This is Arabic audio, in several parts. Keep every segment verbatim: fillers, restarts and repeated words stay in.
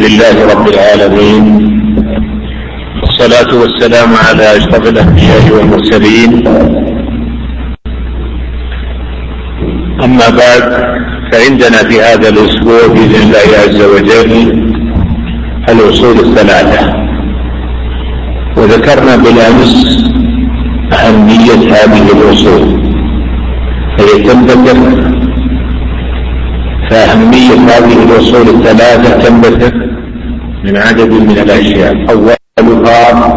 لله رب العالمين، والصلاة والسلام على أشرف الأنبياء والمرسلين. أما بعد، فعندنا في هذا الأسبوع بإذن الله عز وجل الأصول الثلاثة، وذكرنا بالأمس أهمية هذه الأصول، فهي تنبثق فأهمية هذه الأصول الثلاثة تنبثق من عدد من الأشياء. أولها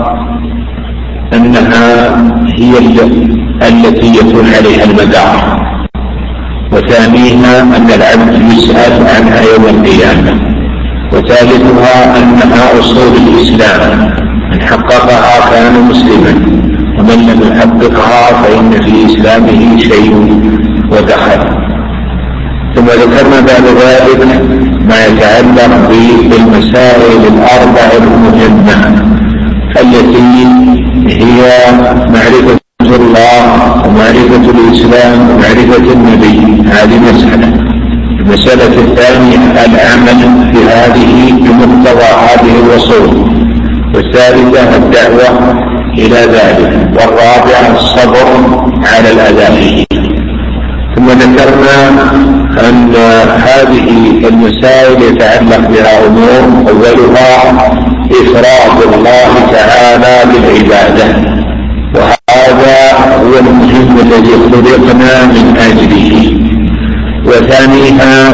أنها هي التي يكون عليها المدار، وثانيها أن العبد يسأل عنها يوم القيامة، وثالثها أنها أصول الإسلام، من حققها كان مسلما، ومن لم يحققها فإن في إسلامه شيء ودخل. ثم ذكرنا بعد ذلك ما يتعلق بالمسائل الأربع المهمة التي هي معرفة الله ومعرفة الإسلام ومعرفة النبي. هذه مسألة. المسألة الثانية العمل بهذه بمقتضى هذه الوصول، والثالثة الدعوة إلى ذلك، والرابعة الصبر على الأذى. ثم ذكرنا أن هذه المسائل يتعلق بها أمور، أولها إفراد الله تعالى بالعبادة، وهذا هو المهم الذي خلقنا من أجله. وثانيها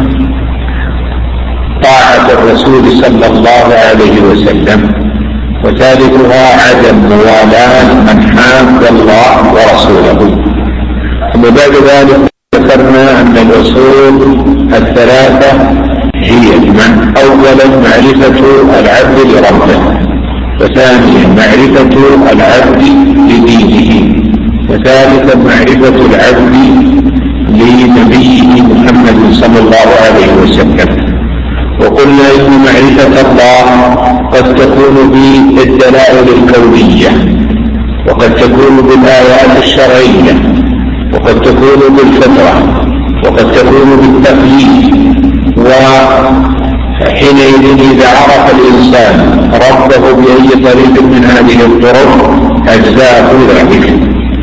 طاعة الرسول صلى الله عليه وسلم. وثالثها عدم موالاة من حاد الله ورسوله. ثم بعد ذلك ذكرنا أن الأصول الثلاثة هي من أولا معرفة العبد لربه، وثانيا معرفة العبد لدينه، وثالثا معرفة العبد لنبيه محمد صلى الله عليه وسلم. وقلنا إن معرفة الله قد تكون بالدلائل الكونية، وقد تكون بالآيات الشرعية، وقد تكون بالفطرة، وقد تكون بالتقليد. وحينئذ إذا عرف الإنسان ربه بأي طريق من هذه الطرق أجزاءه ذلك.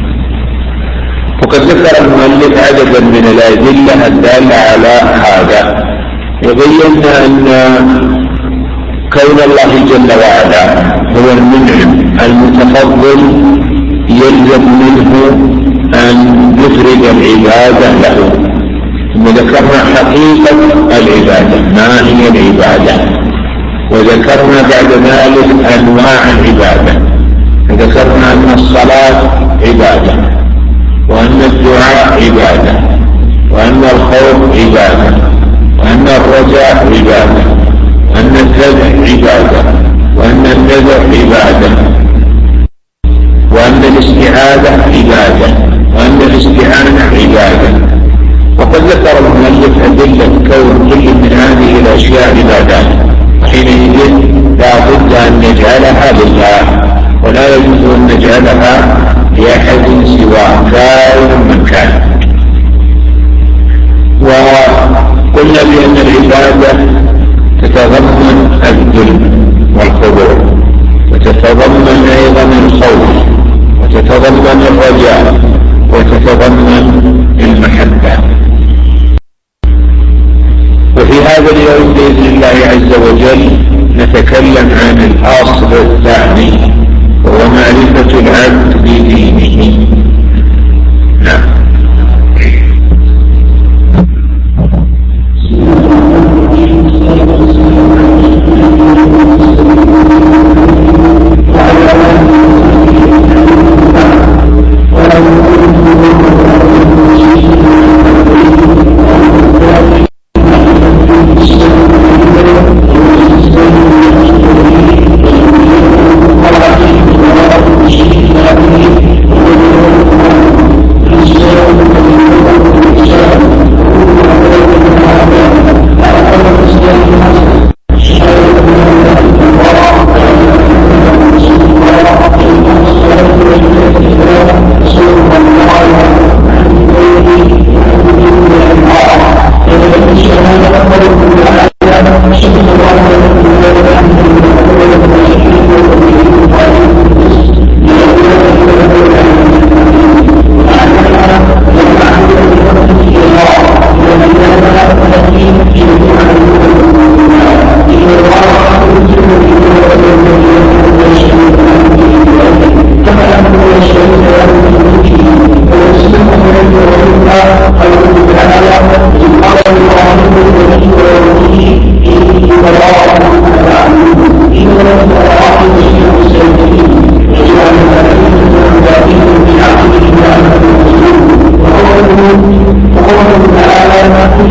وقد ذكر المؤلف عددا من الأدلة الدالة على هذا، وبينا أن كون الله جل وعلا هو المنعم المتفضل يلزم منه أن يفرد العبادة له. ثم ذكرنا حقيقة العبادة، ما هي العبادة، وذكرنا بعد ذلك أنواع العبادة. فذكرنا أن الصلاة عبادة، وأن الدعاء عبادة، وأن الخوف عبادة، وأن الرجاء عبادة، وأن الذبح عبادة، وأن النذر عبادة، وأن الاستعاذة عبادة، وأن الاستعانة عبادة. وقد ذكر المؤلف أدلة كون كل من هذه الأشياء عبادات، حينئذ لا بد أن نجعلها لله، ولا يجوز أن نجعلها لأحد سواه كائن من كان. وقلنا بأن العبادة تتضمن الذل والخضوع، وتتضمن أيضا الخوف، وتتضمن الرجاء، وتتضمن المحبة. وفي هذا اليوم بإذن الله عز وجل نتكلم عن الأصل الثاني، وهو معرفة العبد بدينه. نعم.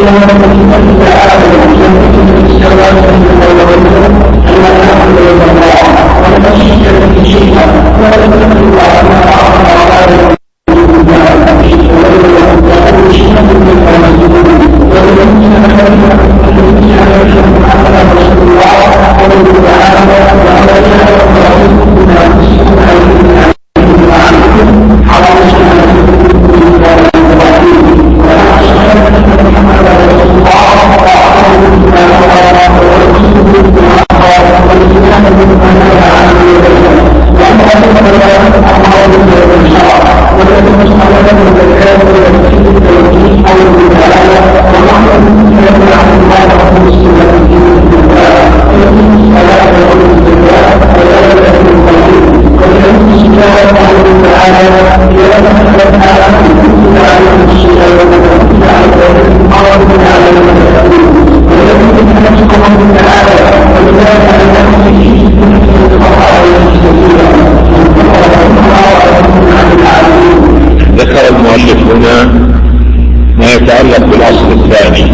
ذكر المؤلف هنا ما يتعلق بالأصل الثاني،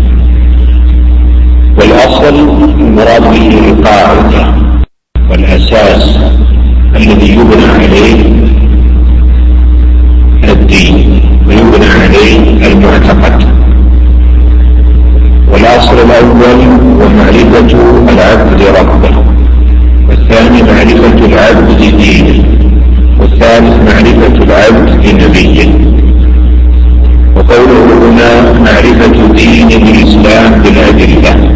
والأصل المراد به القاعدة والأساس الذي يبنى عليه الدين ويبنى عليه المعتقد. والأصل الأول هو معرفة العبد لربه، والثاني معرفة العبد لدينه، والثالث معرفة العبد لنبيه. وقوله هنا معرفة دين الإسلام بالأدلة،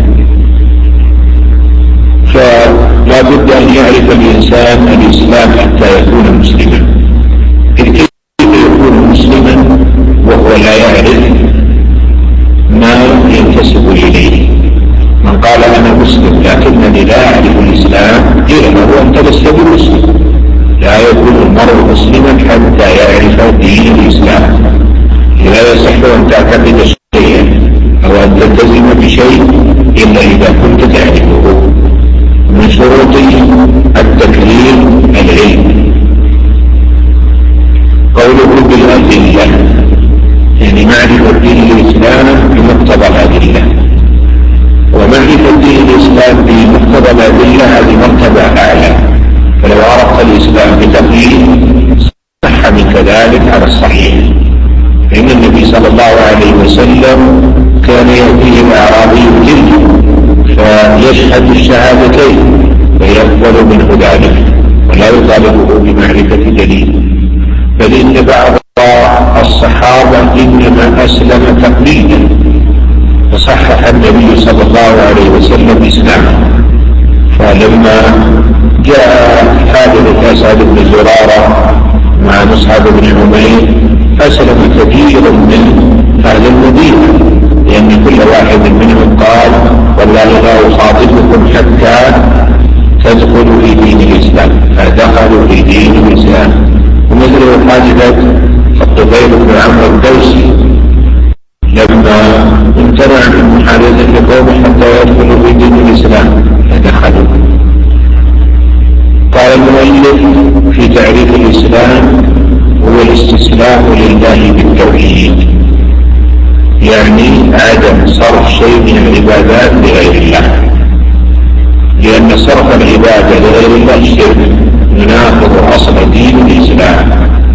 فلا بد أن يعرف الإنسان الإسلام حتى يكون مسلما. كيف يكون مسلما وهو لا يعرف ما ينتسب إليه؟ من قال أنا مسلم لكنني لا أعرف الإسلام قيل له أنت لست بمسلم. لا يكون المرء مسلما حتى يعرف دين الإسلام. لا يصح أن تعتقد شيئا أو أن تلتزم بشيء إلا إذا كنت تعرفه. من شروط التكليف العلم. قوله بالأدلة يعني معرفة دين الإسلام بمقتضى الأدلة، ومعرفة دين الإسلام بمقتضى الأدلة هذه مرتبة أعلى. فلو عرفت الإسلام بتقليد صح من كذلك على الصحيح. فإن النبي صلى الله عليه وسلم كان يأتيه الأعرابي جلد فيشهد الشهادتين فيقبل منه ذلك ولا يطالبه بمعرفة دليل. بل إن بعض الصحابة إنما أسلم تقليدا فصحح النبي صلى الله عليه وسلم إسلامه. فلما جاء حادثة أسعد بن زرارة مع مصعب بن عمير أسلم كثير من أهل المدينة، لأن كل واحد منهم قال والله لا أخاطبكم حتى تدخلوا في دين الإسلام، فدخلوا في دين الإسلام. ومثل حادثة الطفيل بن عمرو الدوسي لما امتنع من محادثة قومه حتى يدخلوا في دين الإسلام فدخلوا. قال المؤلف في تعريف الإسلام هو الاستسلام لله بالتوحيد، يعني عدم صرف شيء من العبادات لغير الله، لأن صرف العبادة لغير الله شرك يناقض أصل دين الإسلام.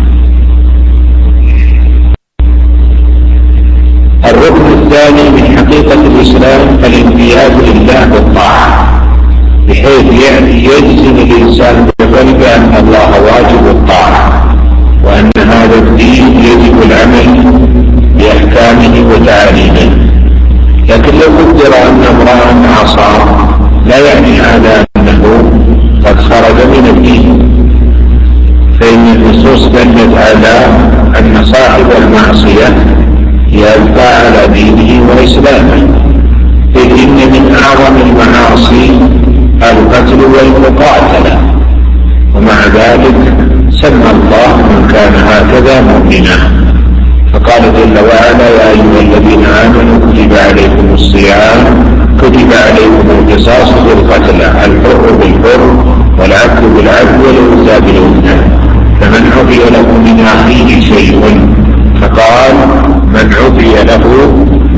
الركن الثاني من حقيقة الإسلام الانقياد لله بالطاعة، بحيث يجزم الإنسان بقلبه أن الله واجب الطاعة، وأن هذا الدين يجب العمل بأحكامه وتعاليمه. لكن لو قدر أن امرأ عصى لا يعني هذا أنه قد خرج من الدين، فإن النصوص دلت على أن صاحب المعصية يبقى على دينه وإسلامه، إذ إن من أعظم المعاصي القتل والمقاتلة، ومع ذلك سمى الله من كان هكذا مؤمنا. فقال جل وعلا يا أيها الذين آمنوا كتب عليكم الصيام كتب عليكم القصاص في القتلى الحر بالحر والعبد بالعبد والأنثى بالأنثى فمن عفي له من أخيه شيء، فقال من عفي له من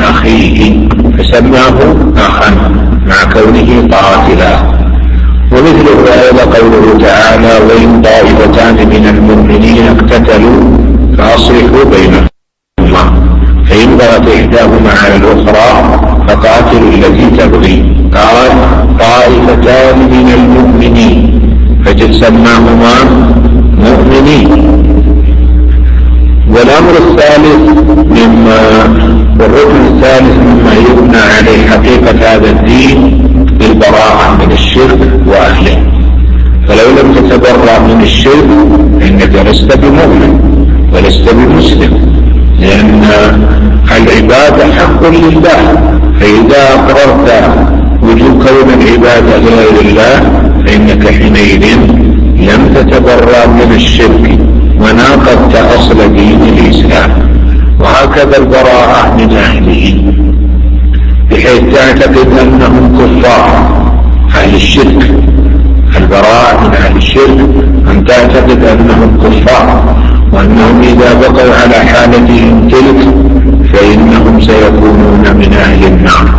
أخيه فسماه أخا مع كونه قاتلا. ومثله أيضا قوله تعالى: وإن طائفتان من المؤمنين اقتتلوا فأصلحوا بينهما فإن بغت إحداهما على الأخرى فقاتلوا التي تبغي. قال: طائفتان من المؤمنين فجد سماهما مؤمنين. والأمر الثالث مما والركن الثالث مما يبنى عليه حقيقة هذا الدين بالبراءة من الشرك وأهله. فلو لم تتبرأ من الشرك فإنك لست بمؤمن ولست بمسلم، لأن العبادة حق لله، فإذا أقررت وجود كون العبادة لغير الله فإنك حينئذ لم تتبرأ من الشرك وناقضت أصل دين الإسلام. وهكذا البراءة من أهله، بحيث تعتقد أنهم كفار أهل الشرك. البراءة من أهل الشرك أن تعتقد أنهم كفار، وأنهم إذا بقوا على حالتهم تلك فإنهم سيكونون من أهل النار.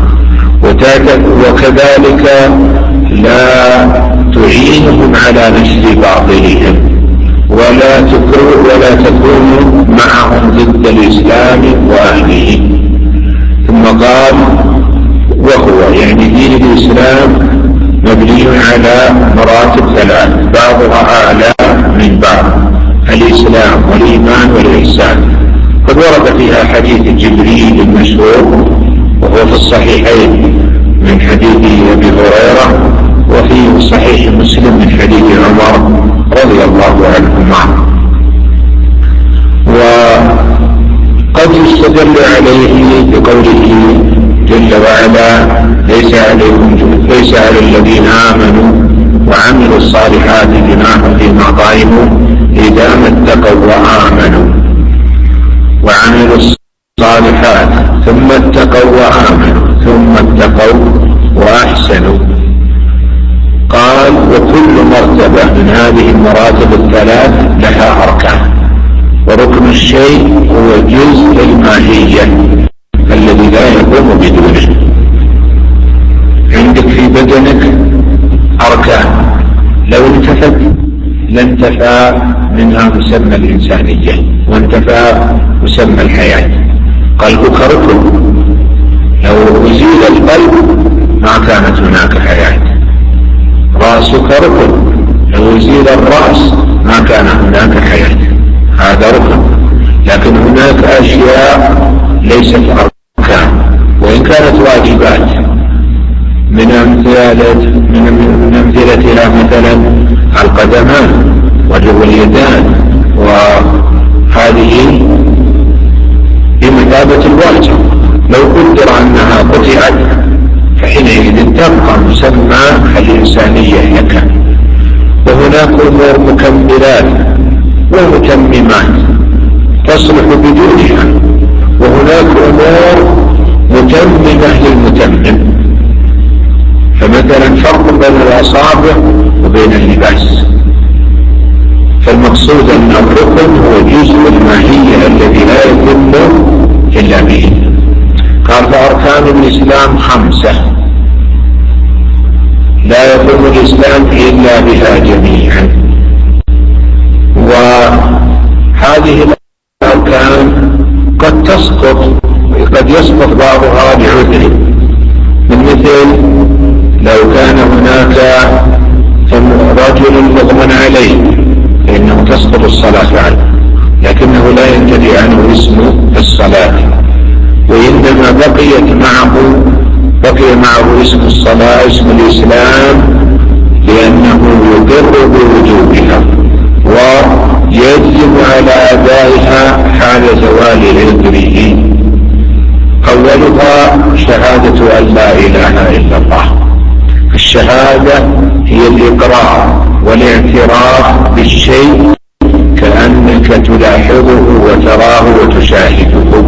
وكذلك لا تعينهم على نشر باطلهم ولا تكون ولا تكون معهم ضد الإسلام وأهله. ثم قال: وهو يعني دين الإسلام مبني على مراتب ثلاث بعضها أعلى من بعض: الإسلام والإيمان والإحسان. قد ورد فيها حديث جبريل المشهور وهو في الصحيحين من حديث أبي هريرة، وفي صحيح مسلم من حديث عمر رضي الله عنهما. وقد يستدل عليه بقوله جل وعلا: ليس عليكم ليس على الذين آمنوا وعملوا الصالحات جناح فيما طعموا إذا ما اتقوا وآمنوا وعملوا الصالحات ثم اتقوا وآمنوا ثم اتقوا وأحسنوا. قال: وكل مرتبة من هذه المراتب الثلاث لها أركان، وركن الشيء هو جزء الماهية الذي لا يقوم بدونه. عندك في بدنك أركان، لو انتفت لانتفى منها مسمى الإنسانية وانتفى مسمى الحياة. قلبك ركن، لو أزيل القلب ما كانت هناك حياة. رأسك ركن، لو أزيل الرأس ما كان هناك حياة. هذا ركن. لكن هناك أشياء ليست أركان وإن كانت واجبات، من أمثلة من أمثلتها مثلا القدمان واليدان، وهذه بمثابة الواجب. لو قدر أنها قطعت فحينئذ تبقى مسمى الإنسانية لك. وهناك أمور مكملات ومتممات تصلح بدونها، وهناك أمور متممة للمتمم. فمثلا فرق بين الأصابع وبين اللباس. فالمقصود أن الركن هو جزء الماهية الذي لا يتم إلا به. قال: فأركان الإسلام خمسة لا يتم الإسلام إلا بها جميعا. وهذه الأركان قد تسقط قد يسقط بعضها بعذر، من مثل لو كان هناك رجل مغمى عليه فإنه تسقط الصلاة عنه، لكنه لا ينتفي عنه اسم الصلاة، وإنما بقيت معه بقي معه اسم الصلاة اسم الإسلام لأنه يقر بوجوبها ويجب على أدائها حال زوال عذره. أولها شهادة أن لا إله إلا الله. الشهادة هي الإقرار والاعتراف بالشيء كأنك تلاحظه وتراه وتشاهده.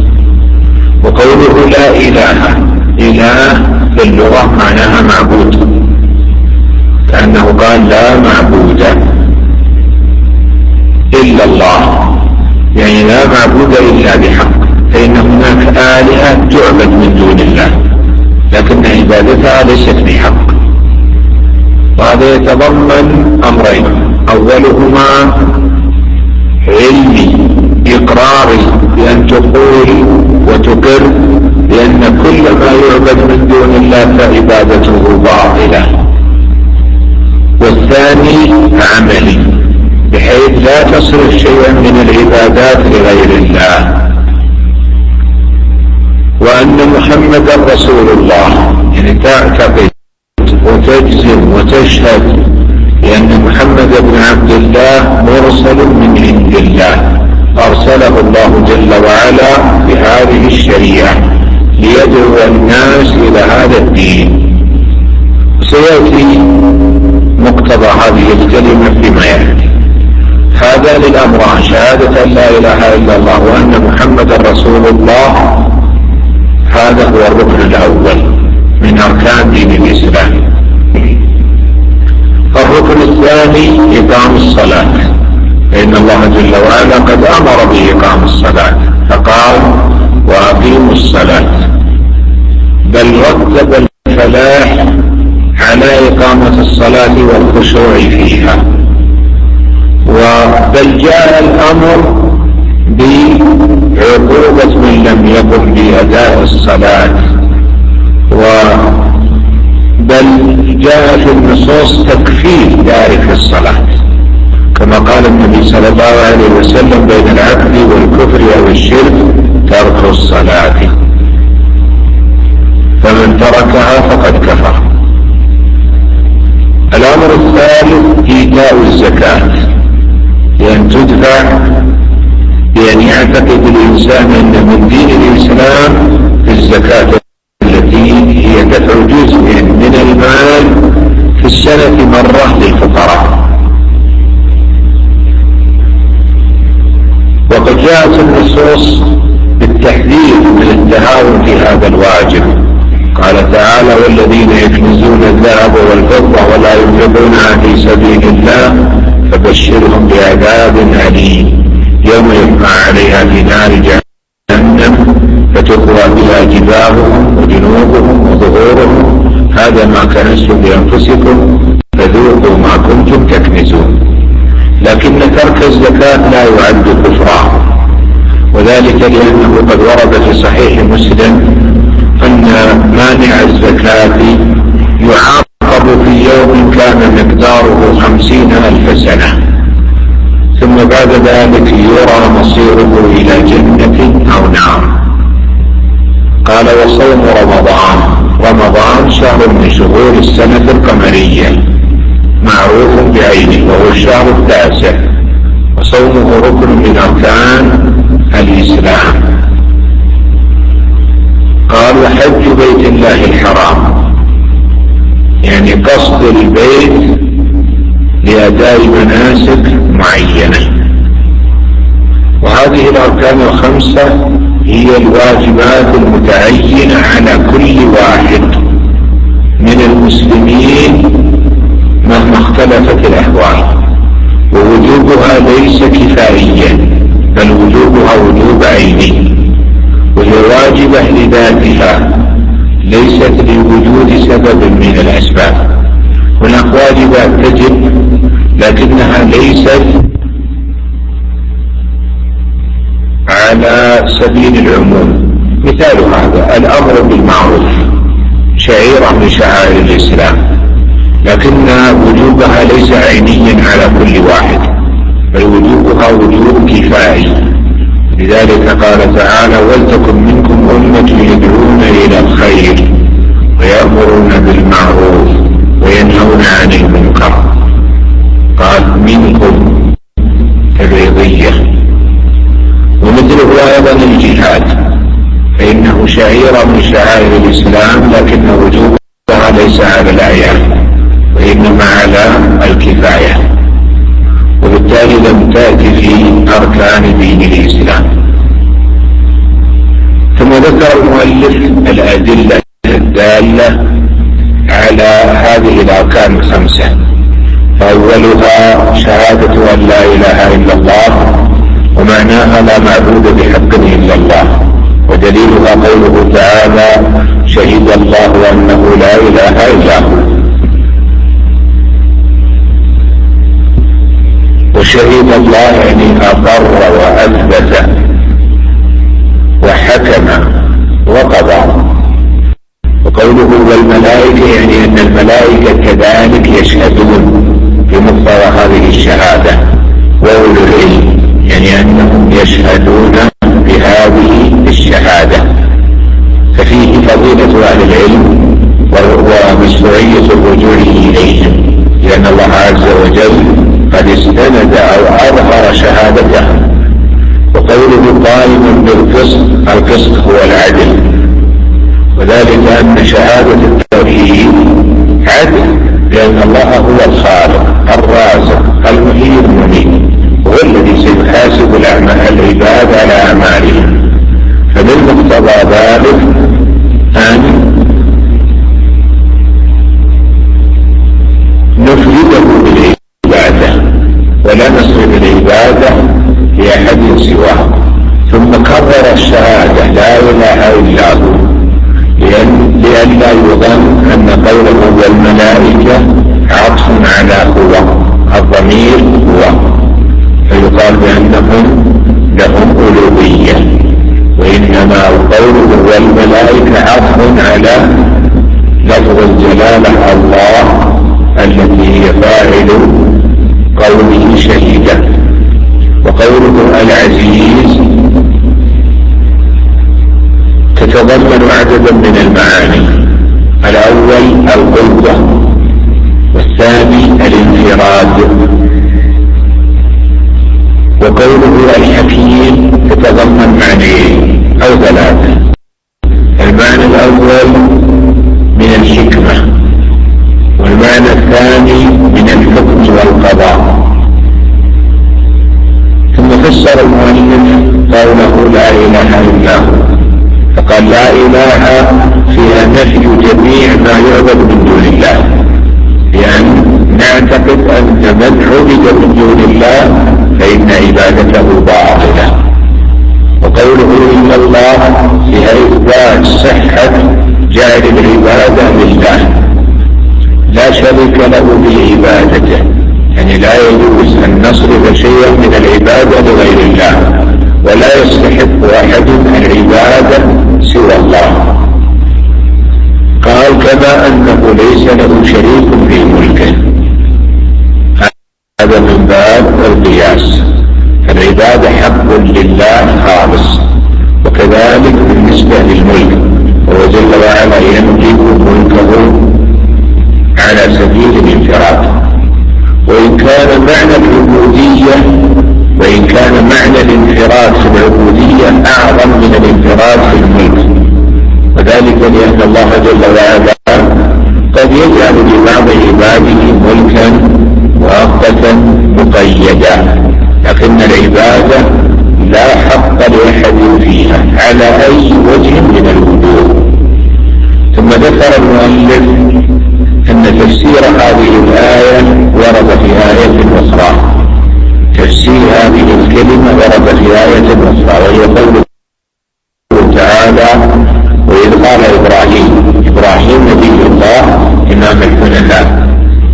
وقوله لا إله، إله في اللغة معناها معبود، كأنه قال لا معبود إلا الله، يعني لا معبود إلا بحق. فإن هناك آلهة تعبد من دون الله لكن عبادتها ليست بحق. وهذا يتضمن أمرين: أولهما علمي إقراري بأن تقول وتقر بأن كل ما يعبد من دون الله فعبادته باطلة. والثاني عملي بحيث لا تصرف شيئا من العبادات لغير الله، وأن محمدا رسول الله، يعني تعتقد وتجزم وتشهد بأن محمد بن عبد الله مرسل من عند الله أرسله الله جل وعلا بهذه الشريعة ليدعو الناس إلى هذا الدين. سيأتي مقتضى هذه الكلمة فيما يأتي. هذا للأمران: شهادة أن لا إله إلا الله وأن محمد رسول الله، هذا هو الركن الأول من أركان دين الإسلام. الركن الثاني إقام الصلاة، فإن الله جل وعلا قد أمر بإقام الصلاة فقال: وأقيموا الصلاة، بل رتب الفلاح على إقامة الصلاة والخشوع فيها. بل جاء الأمر بعقوبة من لم يقم بأداء الصلاة، بل جاء في النصوص تكفير تارك الصلاة، كما قال النبي صلى الله عليه وسلم: بين العبد والكفر أو الشرك ترك الصلاة، فمن تركها فقد كفر. الأمر الثالث إيتاء الزكاة، بأن تدفع، بأن يعتقد الإنسان أن من دين الإسلام في الزكاة التي هي دفع جزء من المال في السنة مرة للفقراء. وقد جاءت النصوص بالتحذير من التهاون في هذا الواجب. قال تعالى: والذين يكنزون الذهب والفضة ولا ينفقونها في سبيل الله فبشرهم بعذاب أليم يوم يحمى عليها في نار جهنم فتكوى بها جباههم وجنوبهم وظهورهم هذا ما كنزتم لأنفسكم فذوقوا ما كنتم تكنزون. لكن ترك الزكاة لا يعد كفرا، وذلك لأنه قد ورد في صحيح مسلم أن مانع الزكاة يعاقب في يوم كان مقداره خمسين ألف سنة، ثم بعد ذلك يرى مصيره إلى جنة أو نار. قال: وصوم رمضان، رمضان شهر من شهور السنة القمرية معروف بعينه وهو الشهر التاسع، وصومه ركن من أركان الإسلام. قال: وحج بيت الله الحرام، يعني قصد البيت لأداء مناسك معينة. وهذه الأركان الخمسة هي الواجبات المتعينة على كل واحد من المسلمين مهما اختلفت الأحوال، ووجوبها ليس كفائيا بل وجوبها وجوب عيني، وهي واجبة لذاتها ليست لوجود سبب من الأسباب. هناك واجبات تجب لكنها ليست على سبيل العموم. مثال هذا الأمر بالمعروف، شعيرة من شعائر الإسلام، لكن وجوبها ليس عينيا على كل واحد بل وجوبها وجوب كفائي. لذلك قال تعالى: ولتكن منكم أمة يدعون إلى الخير ويأمرون بالمعروف وينهون عن المنكر. قال: منكم تبعيضية. ومثله أيضا الجهاد، فإنه شعيرة من شعائر الإسلام لكن وجوبها ليس على الأعيان وإنما على الكفاية، وبالتالي لم تأتي في أركان دين الإسلام. ثم ذكر المؤلف الأدلة الدالة على هذه الأركان الخمسة، فأولها شهادة أن لا إله إلا الله، ومعناها لا معبود بحق إلا الله، ودليلها قوله تعالى: شهد الله أنه لا إله إلا هو. وشهد الله يعني أقر وأثبت وحكم وقضى. وقوله والملائكة يعني أن الملائكة كذلك يشهدون بمقتضى هذه الشهادة، وأولو العلم يعني أنهم يشهدون بهذه الشهادة. ففيه فضيلة أهل العلم ومشروعية الرجوع إليهم، لأن الله عز وجل قد استند أو أظهر شهادته. وقوله قائم بالقسط، القسط هو العدل، وذلك أن شهادة التوحيد عدل، لأن الله هو الخالق الرازق المحيي المميت، هو الذي سيحاسب العباد على أعمالهم. فمن مقتضى ذلك أن نفرده بالعبادة ولا نصرف العبادة لأحد سواه. ثم كرر الشهادة لا إله إلا هو، لئلا يظن أن قوله والملائكة عطف على هو، الضمير هو، فيقال بأنهم لهم ألوهية، وإنما قوله والملائكة عطف على لفظ الجلالة الله التي هي فاعل قوله شهيدا. وقوله العزيز تتضمن عددا من المعاني: الأول القوة، والثاني الانفراد. وقوله الحكيم تتضمن معنيين أو ثلاثة: المعنى الأول من الحكمة، والمعنى الثاني من الحكم والقضاء. ثم فسر المؤلف قوله لا إله إلا هو، فقال لا إله فيها نفي جميع ما يعبد من دون الله، لأن نعتقد أن من عبد من دون الله فإن عبادته باطلة. وقوله إن الله فيها إثبات صحة جعل العبادة لله، لا شريك له بعبادته، يعني لا يجوز أن نصرف شيئا من العبادة لغير الله، ولا يستحق أحد العبادة سوى الله. قال كما أنه ليس له شريك في ملكه، هذا من باب القياس، فالعبادة حق لله خالص. وكذلك بالنسبة للملك، وهو جل وعلا يملك ملكه على سبيل الانفراد. وإن كان معنى العبودية وإن كان معنى الانفراد في العبودية أعظم من الانفراد في الملك، وذلك لأن الله جل وعلا قد يجعل لبعض عباده ملكا مؤقتا مقيدا، لكن العبادة لا حق لأحد فيها على أي وجه من الوجوه. ثم ذكر المؤلف أن تفسير هذه الآية ورد في آية أخرى، تفسير هذه الكلمة ورد في آية أخرى، وهي قوله تعالى: وإذ قال إبراهيم، إبراهيم نبي الله إمام الحنفاء،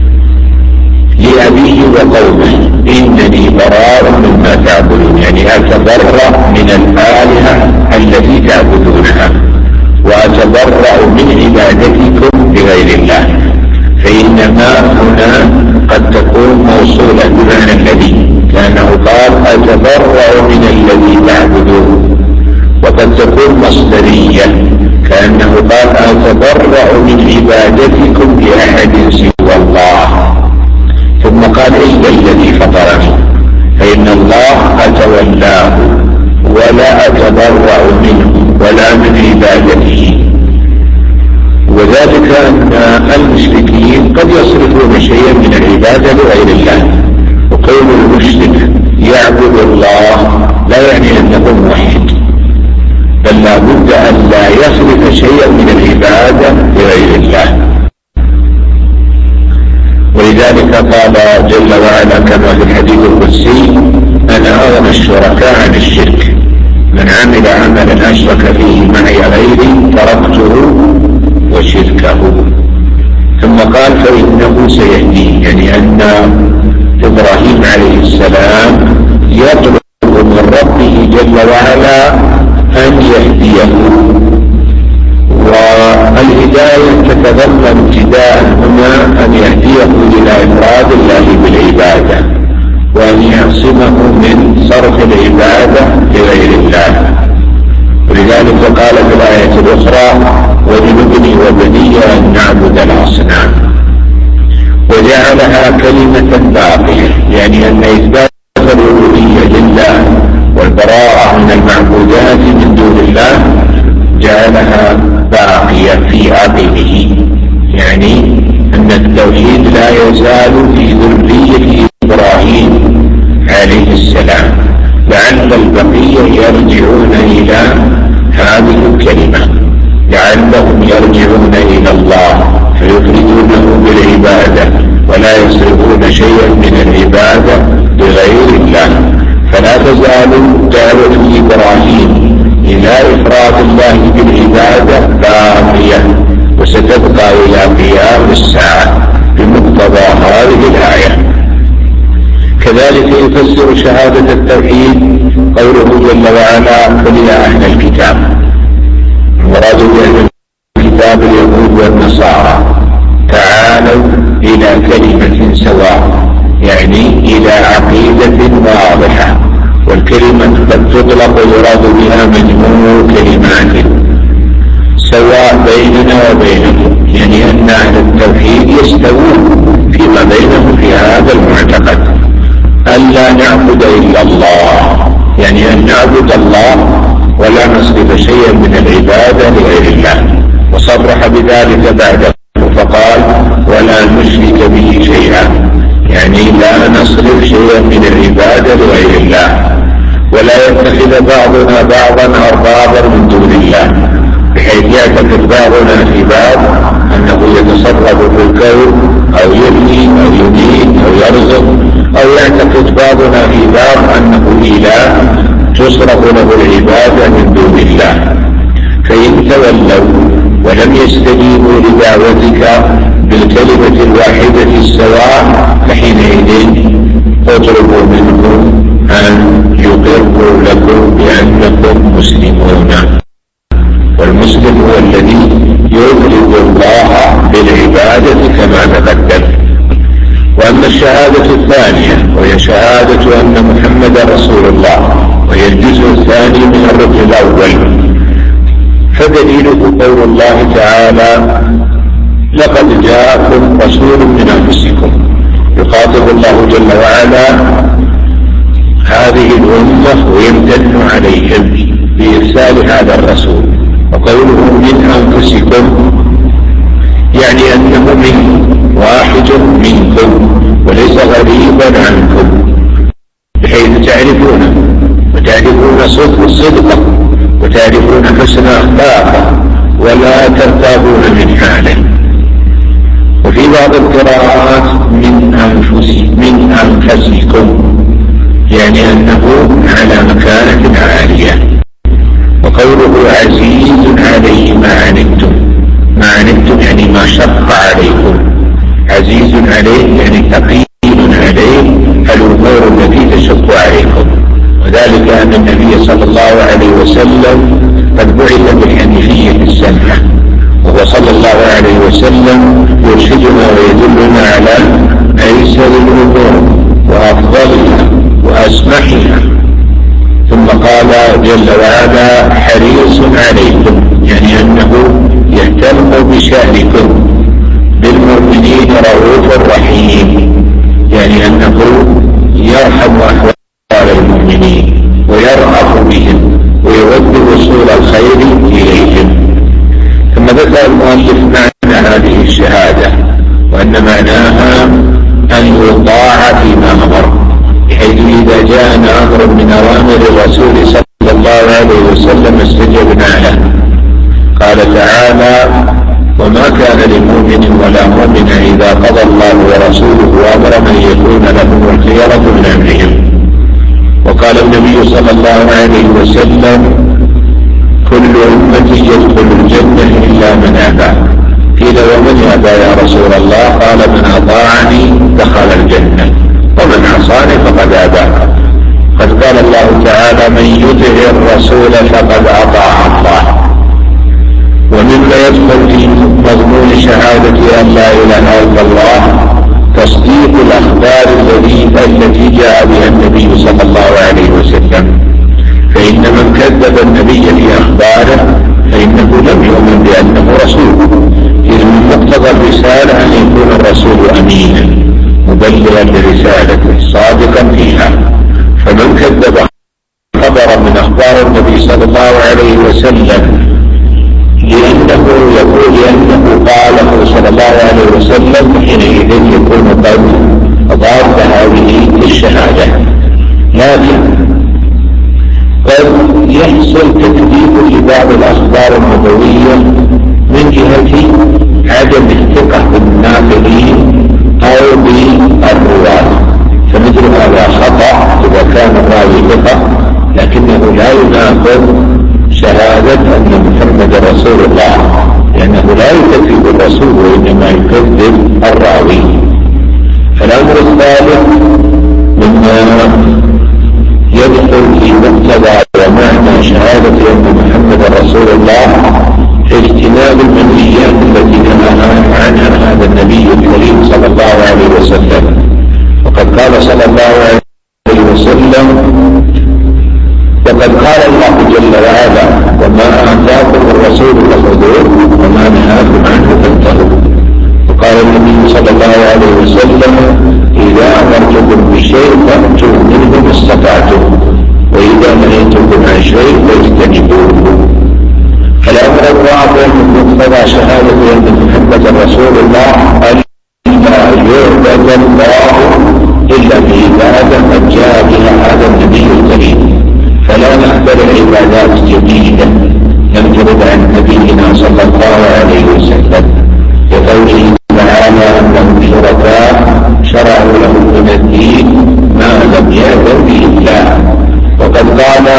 لأبيه وقومه إنني براء مما تعبدون، يعني أتبرأ من الآلهة التي تعبدونها، وأتبرأ من عبادتكم لغير الله. فإنما هنا قد تكون موصولة بمعنى الذي، كأنه قال أتبرأ من الذي تعبدون، وقد تكون مصدرية كأنه قال أتبرأ من عبادتكم لأحد سوى الله، ثم قال إلا الذي فطرني، فإن الله أتولاه ولا أتبرأ منه ولا من عبادته. وذلك أن المشركين قد يصرفون شيئا من العبادة لغير الله، وقول المشرك يعبد الله لا يعني أنه موحد، بل لا بد أن لا يصرف شيئا من العبادة لغير الله. ولذلك قال جل وعلا كما في الحديث القدسي: أنا أغنى الشركاء عن الشرك، من عمل عملا أشرك فيه معي غيري تركته وشركه. ثم قال فإنه سيهديه، يعني أن إبراهيم عليه السلام يطلب من ربه جل وعلا أن يهديه، والهداية تتضمن ابتداء هنا أن يهديه إلى إفراد الله بالعبادة، وأن يعصمه من صرف العبادة لغير الله. ولذلك قال في الآية الأخرى واجنبني وبني أن نعبد الأصنام، وجعلها كلمة باقية، يعني أن إثبات الربوبية لله والبراءة من المعبودات من دون الله جعلها باقية في عقبه، يعني أن التوحيد لا يزال في ذرية إبراهيم عليه السلام، لعل البقية يرجعون إلى هذه الكلمة، لعلهم يرجعون إلى الله فيفردونه بالعبادة ولا يصرفون شيئا من العبادة لغير الله. فلا تزال دعوة إبراهيم إلى إفراد الله بالعبادة باقية، وستبقى إلى قيام الساعة بمقتضى هذه الآية. كذلك يفسر شهادة التوحيد قوله جل وعلا قل يا أهل الكتاب، المراد بأهل الكتاب اليهود والنصارى، تعالوا إلى كلمة سواء، يعني إلى عقيدة واضحة. والكلمة قد تطلق ويراد بها مجموع كلمات سواء بيننا وبينكم، يعني أن أهل التوحيد يستوون فيما بينهم في هذا المعتقد، ألا نعبد إلا الله، يعني أن نعبد الله ولا نصرف شيئا من العبادة لغير الله. وصرح بذلك بعده فقال ولا نشرك به شيئا، يعني لا نصرف شيئا من العبادة لغير الله، ولا يتخذ بعضنا بعضا أربابا من دون الله، بحيث يعتقد بعضنا في بعض أنه يتصرف في الكون أو يحيي أو يميت أو يرزق، أو يعتقد بعضنا في بعض أنه إله تصرف له العبادة من دون الله. فإن تولوا ولم يستجيبوا لدعوتك بالكلمة الواحدة السواء فحينئذ اطلبوا منهم أن يقروا لكم بأنكم مسلمون، والمسلم هو الذي يفرد الله بالعبادة كما تقدم. وأما الشهادة الثانية وهي شهادة أن محمدا رسول الله، وهي الجزء الثاني من الركن الأول، فدليله قول الله تعالى لقد جاءكم رسول من أنفسكم، يخاطب الله جل وعلا هذه الأمة ويمتن عليهم بإرسال هذا الرسول. وقوله من أنفسكم يعني أنه من واحد منكم وليس غريبا عنكم، بحيث تعرفونه وتعرفون صدق صدقه وتعرفون حسن أخلاقه ولا ترتابون من حاله. وفي بعض القراءات من أنفس من أنفسكم، يعني أنه على مكانة عالية. وقوله عزيز عليه ما عنتم، ما عنتم يعني ما شق عليكم، عزيز عليه يعني ثقيل عليه الأمور التي تشق عليكم. وذلك أن النبي صلى الله عليه وسلم قد بعث بالحنيفية السمحة، وهو صلى الله عليه وسلم يرشدنا ويدلنا على أيسر الأمور وأفضلها وأسمحها. ثم قال جل وعلا حريص عليكم، يعني أنه يهتم بشأنكم، بالمؤمنين رؤوف رحيم، يعني أنه يرحم أحوال المؤمنين ويرأف بهم ويود وصول الخير إليهم. ثم ذكر المؤلف معنى هذه الشهادة، وأن معناها أن يطاع فيما أمر، بحيث إذا جاءنا أمر من أوامر الرسول صلى الله عليه وسلم استجبنا له. قال تعالى وما كان لمؤمن ولا مؤمن إذا قضى الله ورسوله أمرا أن يكون لهم الخيرة من أمرهم. وقال النبي صلى الله عليه وسلم: كل أمتي يدخل الجنة إلا من أبى. قيل: ومن أبى يا رسول الله؟ قال: من أطاعني دخل الجنة، ومن عصاني فقد أبى. قد قال الله تعالى: من يطع الرسول فقد أطاع الله. ومما يدخل في مضمون شهادة أن لا إله إلا الله تصديق الأخبار التي جاء بها النبي صلى الله عليه وسلم، فإن من كذب النبي في أخباره فإنه لم يؤمن بأنه رسول، إذ من مقتضى الرسالة أن يكون الرسول أمينا مبلغا لرسالته صادقا فيها. فمن كذب خبرا من أخبار النبي صلى الله عليه وسلم لأنه يقول لأنه قاله صلى الله عليه وسلم، حينئذ يكون قد أضاف هذه الشهادة. لكن قد يحصل تكذيب لبعض الأخبار النبوية من جهة عدم الثقة بالناقلين أو بالرواة، فمثل هذا خطأ إذا كان الراوي ثقة، لكنه لا يناقض شهادة أن محمد رسول الله، لأنه لا يكذب الرسول وإنما يكذب الراوي. الأمر الثالث مما يدخل في مقتضى ومعنى شهادة أن محمد رسول الله اجتناب المنهيات التي نهى عنها هذا النبي الكريم صلى الله عليه وسلم. وقد قال صلى الله عليه وسلم: وقد قال الله جل وعلا: وما آتاكم الرسول فخذوه وما نهاكم عنه فانتهوا. وقال النبي صلى الله عليه وسلم: إذا أمرتكم بشيء فأتوا منه ما استطعتم، وإذا نهيتكم عن شيء فاجتنبوه. الأمر الرابع من مقتضى شهادة أن محمدا رسول الله أن لا يعبد الله إلا بعبادة قد جاء بها هذا النبي الكريم، فلا نخترع عبادات جديدة لم ترد عن نبينا صلى الله عليه وسلم، لقوله تعالى: أنهم شركاء شرعوا لهم من الدين ما لم يأذن به الله. وقد قال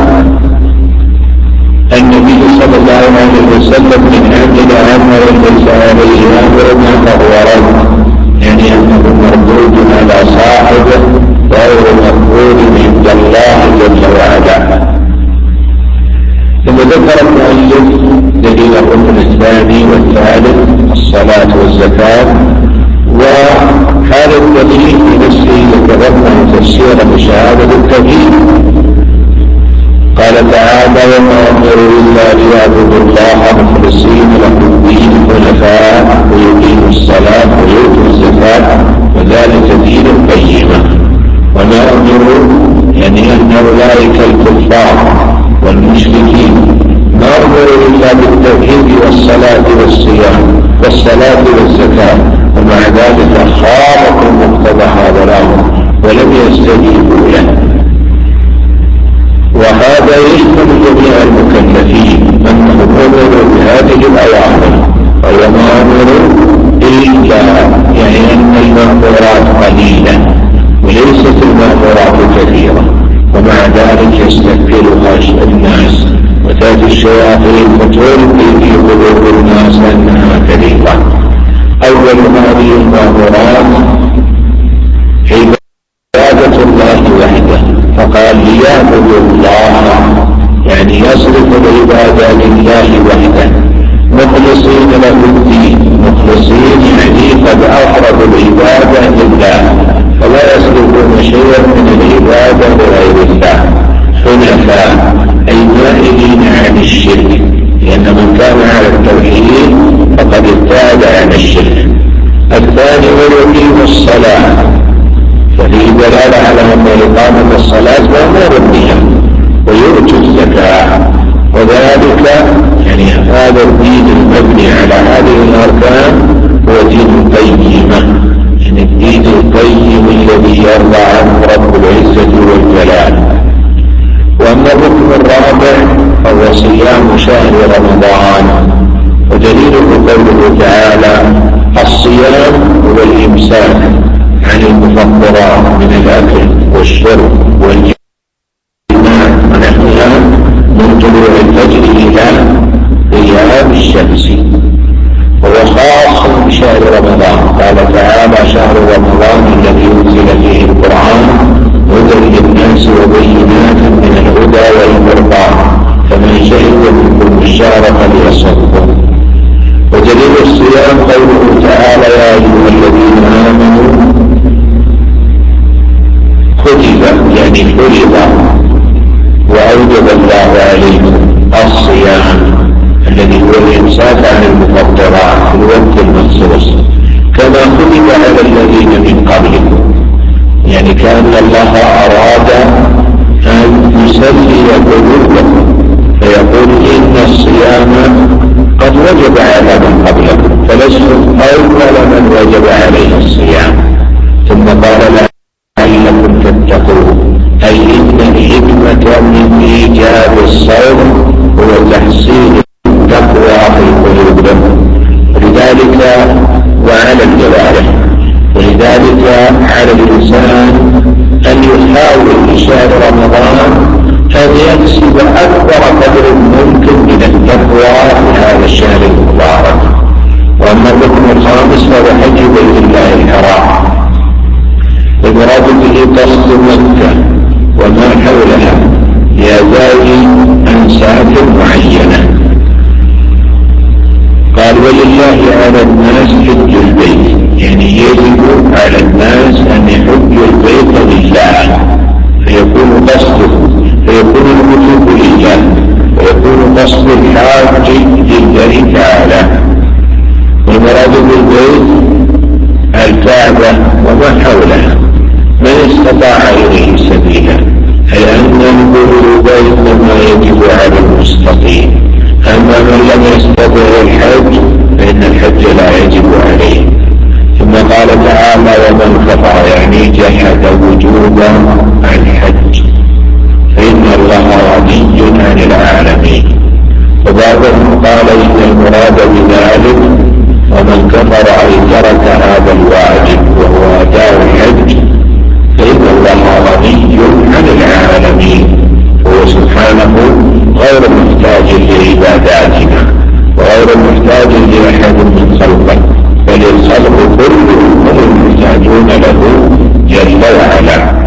النبي صلى الله عليه وسلم: من عمل عملا ليس عليه أمرنا فهو رد، يعني أنه مردود على صاحبه غير مقبول عند الله جل وعلا. ثم ذكر المؤلف دليل الركن الثاني والثالث الصلاة والزكاة، وهذا الدليل بنفسه يتضمن تفسيرا بشهادة التوحيد. قال تعالى: وما أمروا إلا ليعبدوا الله مخلصين له الدين حنفاء ويقيموا الصلاة ويؤتوا الزكاة وذلك دين القيمة. وما أمروا يعني أن أولئك الكفار والمشركين ما أمروا إلا بالتوحيد والصلاة والصيام والصلاة والزكاة، ومع ذلك خالفوا مقتضى هذا الأمر ولم يستجيبوا له. وهذا يشمل جميع المكلفين أنهم أمروا بهذه الأوامر، وما أمروا إلا يعني أن المأمورات قليلة وليست المأمورات كثيرة، ومع ذلك يستكبرها الناس وتأتي الشياطين فتلقي في قلوب الناس أنها كثيرة. أول هذه المأمورات عبادة الله وحده، فقال: ليعبدوا الله يعني يصرف العبادة لله وحده مخلصين له الدين. مخلصين يعني قد أفردوا العبادة لله فلا يصرفون شيئا من العبادة لغير الله. حنفاء أي مائلين عن الشرك، لأن من كان على التوحيد فقد ابتعد عن الشرك. الثاني ويقيم الصلاة، ففيه دلالة على أن إقامة الصلاة مأمور بها، ويؤتوا الزكاة، وذلك يعني هذا الدين المبني على هذه الأركان هو دين القيمة، يعني الدين القيم الذي يرضى عنه رب العزة والجلال. وأما الركن الرابع فهو صيام شهر رمضان، ودليله قوله تعالى: الصيام هو الإمساك عن المفطرات من الأكل والشرب والجماع يعني فرض وأوجب الله عليكم الصيام الذي هو الإمساك عن المفطرات في الوقت المخصوص كما كتب على الذين من قبلكم، يعني كأن الله أراد أن يسلي قلوبكم فيقول إن الصيام قد وجب على من قبلكم فلستم أول من وجب عليه الصيام. ثم قال لعلكم تتقون، أي إن الحكمة من إيجاب الصوم هو تحصيل التقوى في قلوبكم، ولذلك وعلى الجوارح، ولذلك على الإنسان أن يحاول في شهر رمضان أن يكسب أكبر قدر ممكن من التقوى في هذا الشهر المبارك. وأما الركن الخامس فهو حج بيت الله الحرام، المراد به قصد مكة وما حولها لأداء أنساك معينة. قال ولله على الناس حج البيت، يعني يجب على الناس أن يحجوا البيت لله، فيكون قصده فيكون الوجوب لله، ويكون قصد الحاج لله تعالى. والمراد بالبيت الكعبة وما حولها من استطاع إليه سبيلا، أي أن القلوب إنما يجب على المستطيع، أما من لم يستطع الحج فإن الحج لا يجب عليه. ثم قال تعالى ومن كفر يعني جحد وجوب الحج فإن الله غني عن العالمين. وبعضهم قال إن المراد بذلك ومن كفر أي ترك هذا الواجب وهو أداء الحج فإن الله غني عن العالمين، هو سبحانه غير محتاج لعباداتنا وغير محتاج لأحد من خلقه، بل الخلق كلهم هم المحتاجون له جل وعلا.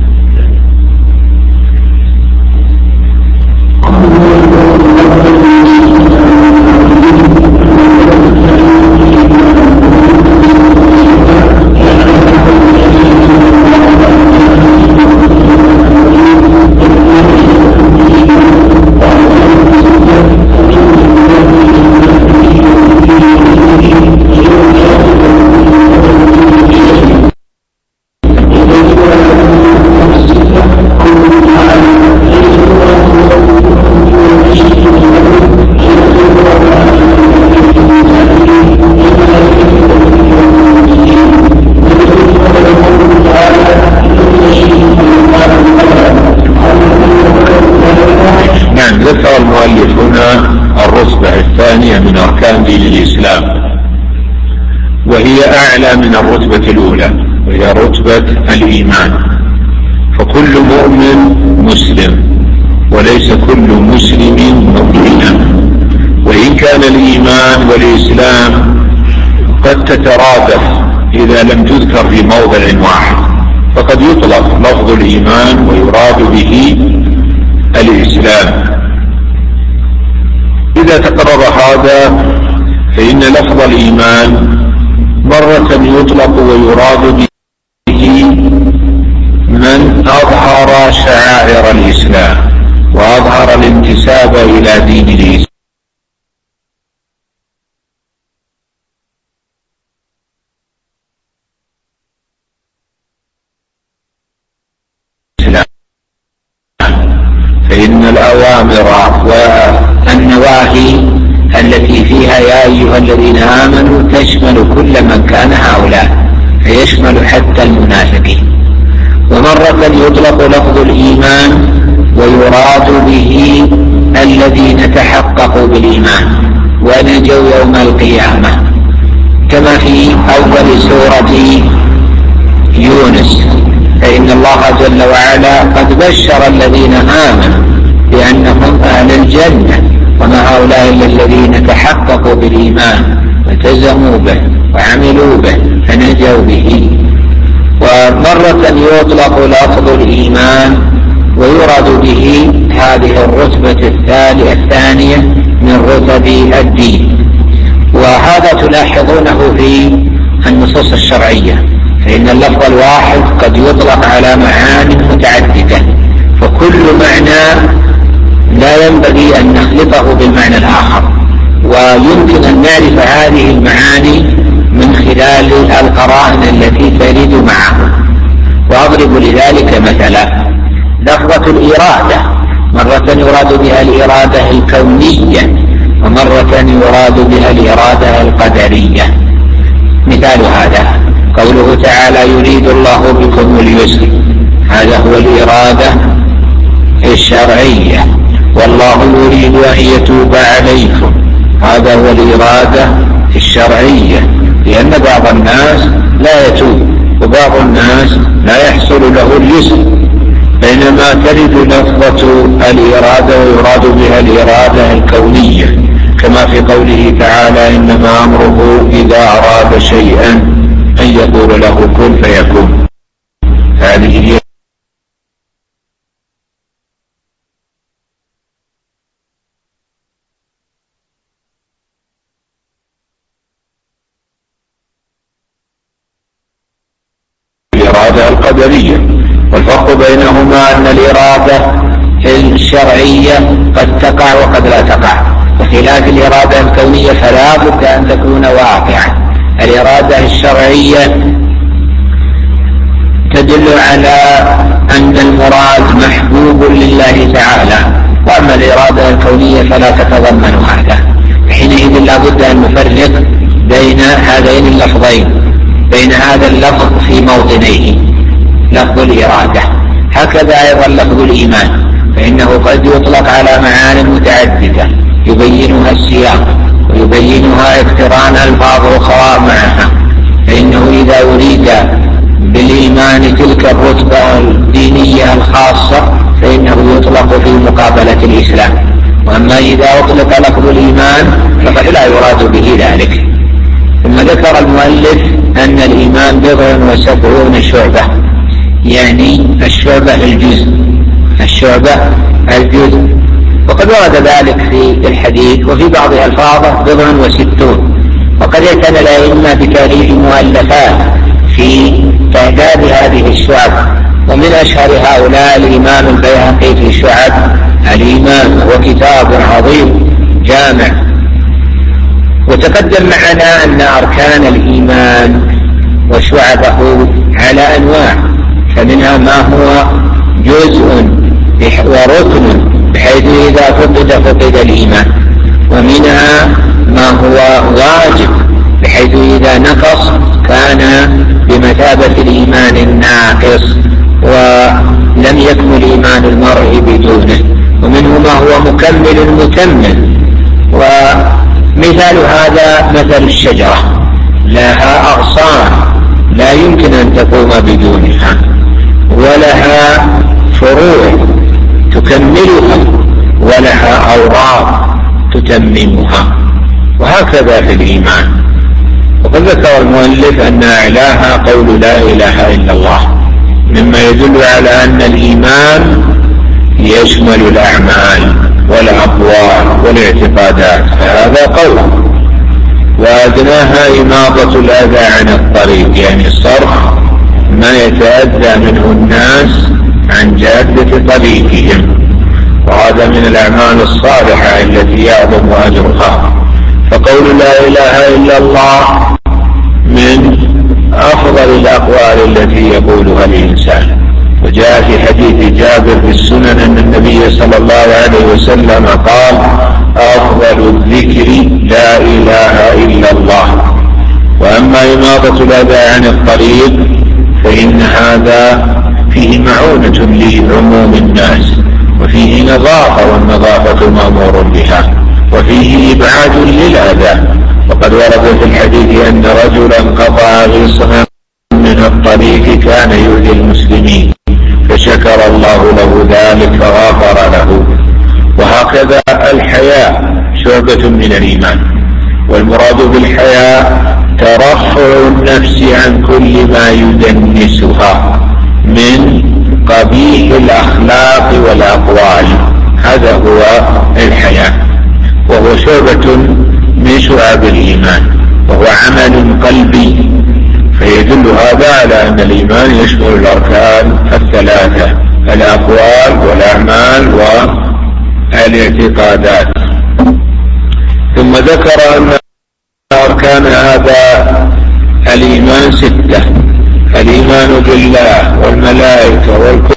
ذكر المؤلف هنا الرتبة الثانية من أركان دين الإسلام، وهي أعلى من الرتبة الأولى، وهي رتبة الإيمان. فكل مؤمن مسلم وليس كل مسلم مؤمنا، وإن كان الإيمان والإسلام قد تترادف إذا لم تذكر في موضع واحد، فقد يطلق لفظ الإيمان ويراد به الإسلام. إذا تقرر هذا فإن لفظ الإيمان مرة يطلق ويراد به من أظهر شعائر الإسلام وأظهر الانتساب إلى دين الإسلام، فإن الأوامر والنواهي التي فيها يا أيها الذين آمنوا تشمل كل من كان هؤلاء، فيشمل حتى المنافقين. ومرة يطلق لفظ الإيمان ويراد به الذين تحققوا بالإيمان ونجوا يوم القيامة، كما في أول سورة يونس، فإن الله جل وعلا قد بشر الذين آمنوا بأنهم أهل الجنة، وما هؤلاء إلا الذين تحققوا بالإيمان وتزموا به وعملوا به فنجوا به. ومرة يطلق لفظ الإيمان ويراد به هذه الرتبة الثانية من رتب الدين، وهذا تلاحظونه في النصوص الشرعية، فإن اللفظ الواحد قد يطلق على معاني متعددة، فكل معنى لا ينبغي أن نخلطه بالمعنى الآخر، ويمكن أن نعرف هذه المعاني من خلال القرائن التي ترد معه. وأضرب لذلك مثلا: لفظة الإرادة مرة يراد بها الإرادة الكونية، ومرة يراد بها الإرادة القدرية. مثال هذا قوله تعالى: يريد الله بكم اليسر، هذا هو الإرادة الشرعية. والله يريد أن يتوب عليكم، هذا هو الإرادة الشرعية، لأن بعض الناس لا يتوب وبعض الناس لا يحصل له اليسر، بينما ترد لفظة الإرادة ويراد بها الإرادة الكونية، كما في قوله تعالى: إنما أمره إذا أراد شيئا أن يقول له كن فيكون. هذه هي الإرادة القدرية. والفرق بينهما أن الإرادة الشرعية قد تقع وقد لا تقع، بخلاف الإرادة الكونية فلا بد أن تكون واقعة. الإرادة الشرعية تدل على أن المراد محبوب لله تعالى، وأما الإرادة الكونية فلا تتضمن هذا. حينئذ لا بد أن نفرق بين هذين اللفظين، بين هذا اللفظ في موطنيه، لفظ الإرادة. هكذا أيضا لفظ الإيمان، فإنه قد يطلق على معان متعددة يبينها السياق ويبينها اقتران ألفاظ أخرى معها. فإنه إذا أريد بالإيمان تلك الرتبة الدينية الخاصة فإنه يطلق في مقابلة الإسلام، وأما إذا أطلق لفظ الإيمان فقد لا يراد به ذلك. ثم ذكر المؤلف أن الإيمان بضع وسبعون شعبة، يعني الشعبة الجزء، الشعبة الجزء. وقد ورد ذلك في الحديث، وفي بعض ألفاظه بضع وستون. وقد يعتنى الأئمة بتاريخ مؤلفات في تعداد هذه الشعب، ومن أشهر هؤلاء الإمام البيهقي في شعب الإيمان، وهو كتاب عظيم جامع. وتقدم معنا أن أركان الإيمان وشعبه على أنواع، فمنها ما هو جزء وركن بحيث إذا فقد فقد الإيمان، ومنها ما هو واجب بحيث إذا نقص كان بمثابة الإيمان الناقص ولم يكمل إيمان المرء بدونه، ومنه ما هو مكمل متمم. ومثال هذا مثل الشجرة، لها أغصان لا يمكن أن تقوم بدونها، ولها فروع تكملها، ولها أوراق تتممها، وهكذا في الإيمان. وقد ذكر المؤلف أن أعلاها قول لا إله إلا الله، مما يدل على أن الإيمان يشمل الأعمال والأقوال والاعتقادات، فهذا قول. وأدناها إماطة الأذى عن الطريق، يعني صرف ما يتأذى منه الناس عن جادة طريقهم، وهذا من الأعمال الصالحة التي يعظم أجرها. فقول لا إله إلا الله من أفضل الأقوال التي يقولها الإنسان. وجاء في حديث جابر في السنن أن النبي صلى الله عليه وسلم قال: أفضل الذكر لا إله إلا الله. وأما إماطة الأذى عن الطريق فإن هذا فيه معونة لعموم الناس، وفيه نظافة، والنظافة مأمور بها، وفيه إبعاد للأذى. وقد ورد في الحديث أن رجلا قطع غصنا من الطريق كان يؤذي المسلمين، فشكر الله له ذلك فغفر له. وهكذا الحياء شعبة من الإيمان، والمراد بالحياء ترفع النفس عن كل ما يدنسها من قبيح الأخلاق والأقوال، هذا هو الحياء، وهو شعبة من شعب الإيمان، وهو عمل قلبي فيدل هذا على أن الإيمان يشمل الأركان الثلاثة: الأقوال والأعمال والاعتقادات. ثم ذكر أن أركان هذا الإيمان ستة: الإيمان بالله والملائكة والكتب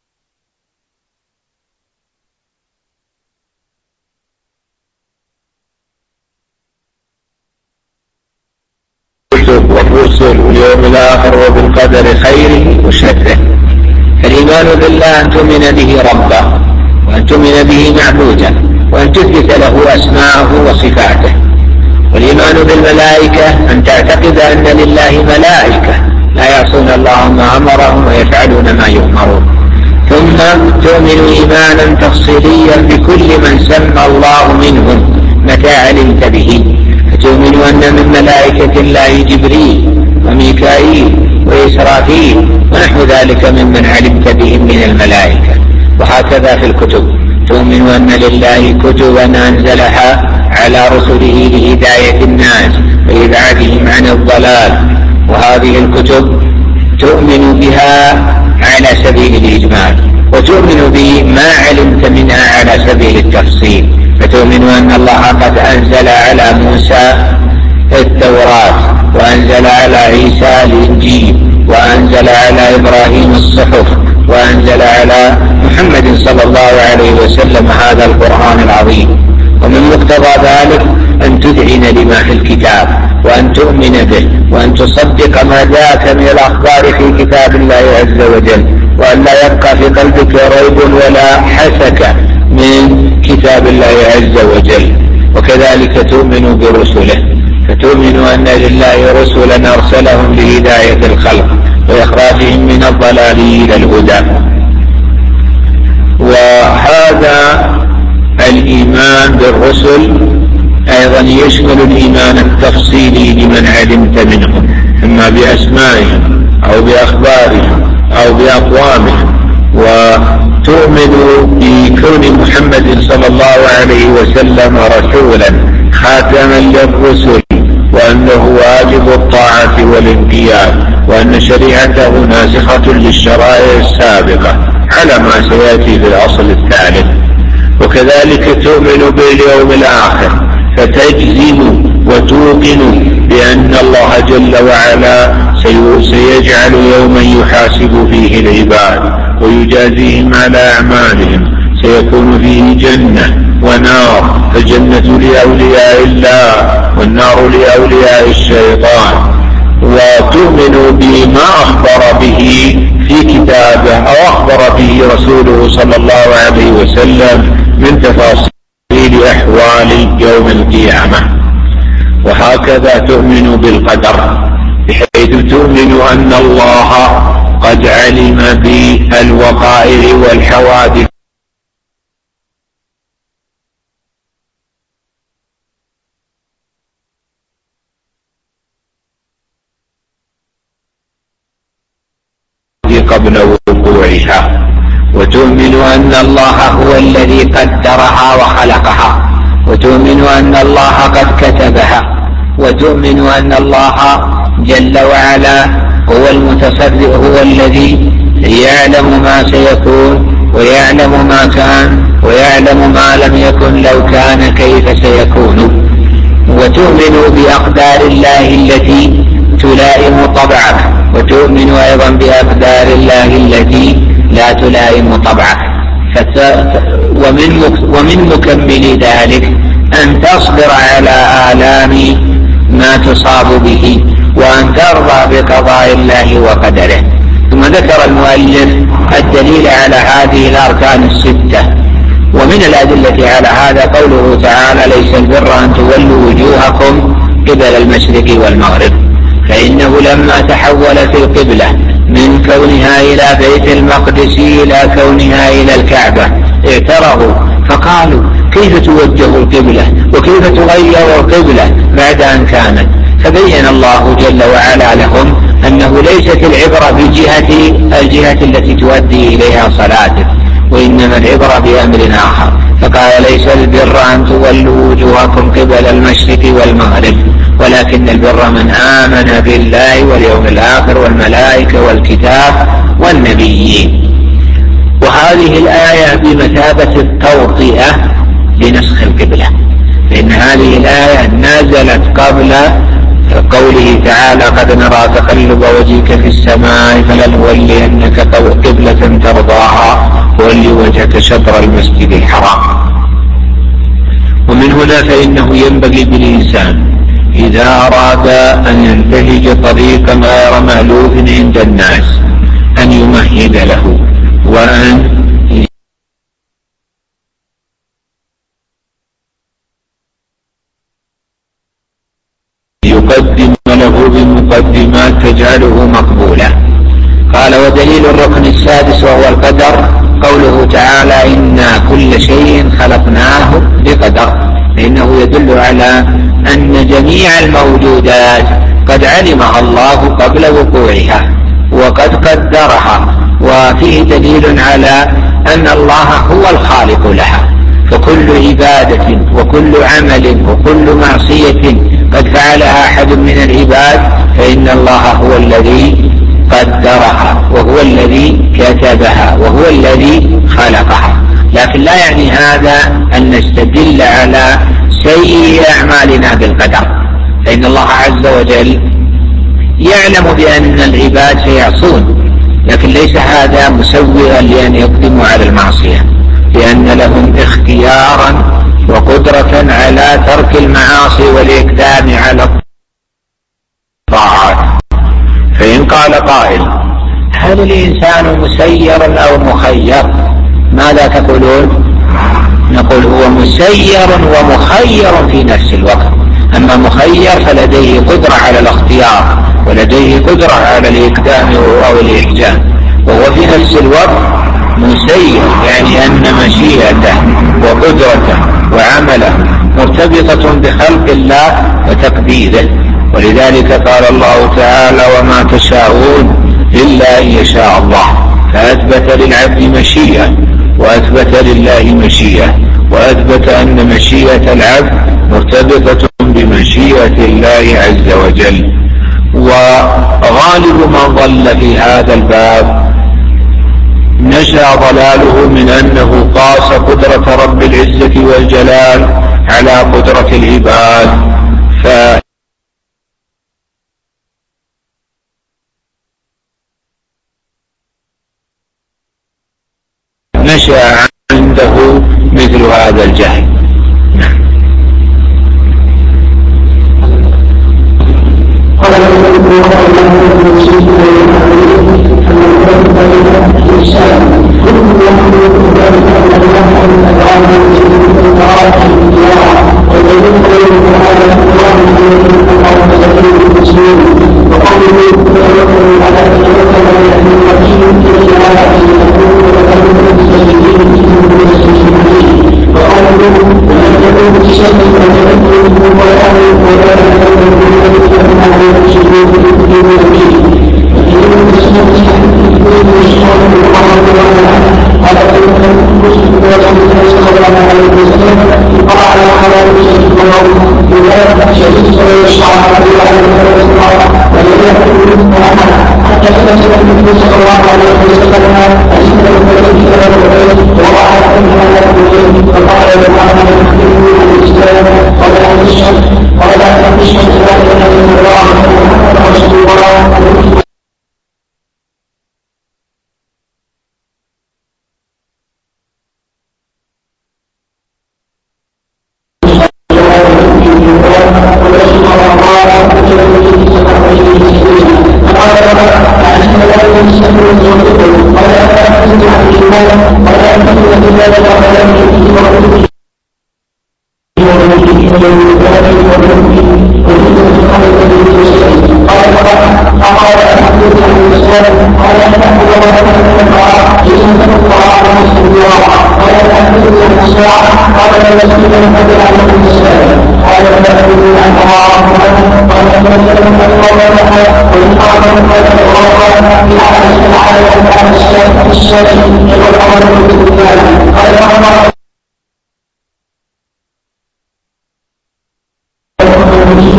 والرسل واليوم الآخر وبالقدر خيره وشره. الإيمان بالله أن تؤمن به ربا، وأن تؤمن به معبودا، وأن تثبت له أسماءه وصفاته. والإيمان بالملائكة أن تعتقد أن لله ملائكة لا يعصون الله ما أمرهم ويفعلون ما يؤمرون. ثم تؤمن إيمانا تفصيليا بكل من سمى الله منهم متى علمت به، فتؤمن أن من ملائكة الله جبريل وميكائيل وإسرافيل ونحو ذلك ممن علمت بهم من الملائكة. وهكذا في الكتب، تؤمن أن لله كتبا أنزلها على رسله لهداية الناس وإبعادهم عن الضلال، وهذه الكتب تؤمن بها على سبيل الإجمال، وتؤمن بما علمت منها على سبيل التفصيل. فتؤمن أن الله قد أنزل على موسى التوراة، وأنزل على عيسى الإنجيل، وأنزل على إبراهيم الصحف، وأنزل على محمد صلى الله عليه وسلم هذا القرآن العظيم. ومن مقتضى ذلك أن تذعن لما في الكتاب، وأن تؤمن به، وأن تصدق ما جاءك من الأخبار في كتاب الله عز وجل، وأن لا يبقى في قلبك ريب ولا حسك من كتاب الله عز وجل. وكذلك تؤمن برسله، فتؤمن أن لله رسلا أرسلهم لهداية الخلق وإخراجهم من الضلال إلى الهدى. وهذا الإيمان بالرسل أيضا يشمل الإيمان التفصيلي لمن علمت منهم، إما بأسمائهم أو بأخبارهم أو بأقوامهم. وتؤمن بكون محمد صلى الله عليه وسلم رسولا خاتما للرسل، وأنه واجب الطاعة والانقياد، وأن شريعته ناسخة للشرائع السابقة على ما سيأتي في الأصل الثالث. وكذلك تؤمن باليوم الآخر، فتجزم وتوقن بأن الله جل وعلا سيجعل يوما يحاسب فيه العباد ويجازيهم على أعمالهم، سيكون فيه جنة ونار، فالجنة لأولياء الله والنار لأولياء الشيطان. وتؤمن بما أخبر به في كتابه أو أخبر به رسوله صلى الله عليه وسلم من تفاصيل أحوال يوم القيامة. وهكذا تؤمن بالقدر، بحيث تؤمن أن الله قد علم بالوقائع والحوادث قبل وقوعها. وتؤمن أن الله هو الذي قدرها وخلقها، وتؤمن أن الله قد كتبها، وتؤمن أن الله جل وعلا هو المتصرف، هو الذي يعلم ما سيكون ويعلم ما كان ويعلم ما لم يكن لو كان كيف سيكون. وتؤمن بأقدار الله التي تلائم طبعك، وتؤمن أيضا بأقدار الله التي لا تلائم طبعك. ومن ومن مكمل ذلك أن تصبر على آلام ما تصاب به، وأن ترضى بقضاء الله وقدره. ثم ذكر المؤلف الدليل على هذه الأركان الستة. ومن الأدلة على هذا قوله تعالى: ليس البر أن تولوا وجوهكم قبل المشرق والمغرب. فإنه لما تحولت القبلة من كونها إلى بيت المقدس إلى كونها إلى الكعبة اعترضوا فقالوا: كيف توجه القبلة وكيف تغير القبلة بعد أن كانت؟ فبين الله جل وعلا لهم أنه ليست العبرة بجهة الجهة التي تؤدي إليها صلاتك، وإنما العبرة بأمر آخر. فقال: ليس البر أن تولوا وجوهكم قبل المشرق والمغرب، ولكن البر من آمن بالله واليوم الآخر والملائكة والكتاب والنبيين. وهذه الآية بمثابة التوطئة لنسخ القبلة، لأن هذه الآية نزلت قبل قوله تعالى قد نرى تقلب وجهك في السماء فلنولينك قبلة ترضاها فولي وجهك شطر المسجد الحرام. ومن هنا فإنه ينبغي بالإنسان إذا أراد أن ينتهج طريقا غير مألوف عند الناس أن يمهد له وأن يقدم له بمقدمات تجعله مقبولا. قال ودليل الركن السادس وهو القدر قوله تعالى إنا كل شيء خلقناه بقدر، فإنه يدل على أن جميع الموجودات قد علمها الله قبل وقوعها وقد قدرها، وفيه دليل على أن الله هو الخالق لها، فكل عبادة وكل عمل وكل معصية قد فعلها أحد من العباد فإن الله هو الذي قدرها وهو الذي كتبها وهو الذي خلقها. لكن لا يعني هذا أن نستدل على سيء أعمالنا بالقدر، فإن الله عز وجل يعلم بأن العباد سيعصون، لكن ليس هذا مسوغا لأن يقدموا على المعصية، لأن لهم اختيارا وقدرة على ترك المعاصي والإقدام على الطاعات. فإن قال قائل هل الإنسان مسير أو مخير؟ ماذا تقولون؟ نقول هو مسير ومخير في نفس الوقت. أما مخير فلديه قدرة على الاختيار ولديه قدرة على الإقدام أو الإحجام، وهو في نفس الوقت مسير، يعني أن مشيئته وقدرته وعمله مرتبطة بخلق الله وتقديره. ولذلك قال الله تعالى وما تشاءون إلا أن يشاء الله، فأثبت للعبد مشيئة وأثبت لله مشيئة، وأثبت أن مشيئة العبد مرتبطة بمشيئة الله عز وجل. وغالب من ضل في هذا الباب نشأ ضلاله من أنه قاس قدرة رب العزة والجلال على قدرة العباد، فنشأ عنده مثل هذا الجهل.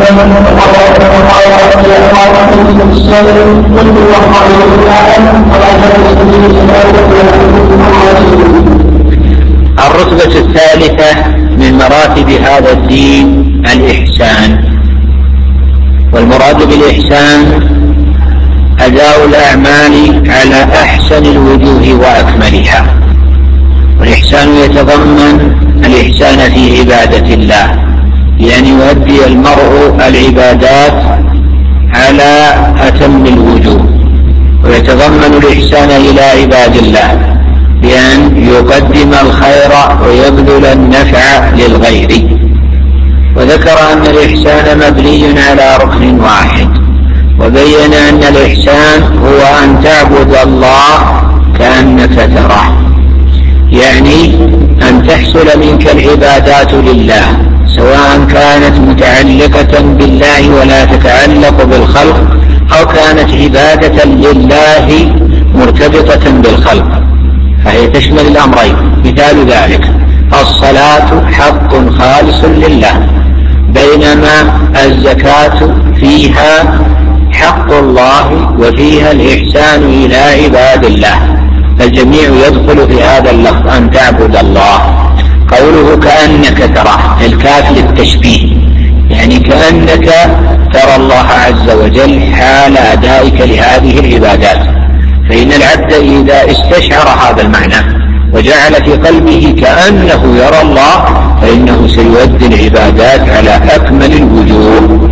الرتبة الثالثة من مراتب هذا الدين الإحسان، والمراد بالإحسان أداء الأعمال على أحسن الوجوه وأكملها. والإحسان يتضمن الإحسان في عبادة الله، يعني يؤدي المرء العبادات على أتم الوجوه، ويتضمن الإحسان إلى عباد الله بأن يقدم الخير ويبذل النفع للغير. وذكر أن الإحسان مبني على ركن واحد، وبين أن الإحسان هو أن تعبد الله كأنك تراه، يعني أن تحصل منك العبادات لله، سواء كانت متعلقة بالله ولا تتعلق بالخلق، أو كانت عبادة لله مرتبطة بالخلق، فهي تشمل الأمرين. مثال ذلك الصلاة حق خالص لله، بينما الزكاة فيها حق الله وفيها الإحسان إلى عباد الله، فالجميع يدخل في هذا اللفظ أن تعبد الله. قوله كأنك تراه، الكاف للتشبيه، يعني كأنك ترى الله عز وجل حال أدائك لهذه العبادات. فإن العبد إذا استشعر هذا المعنى وجعل في قلبه كأنه يرى الله، فإنه سيؤدي العبادات على أكمل الوجوه.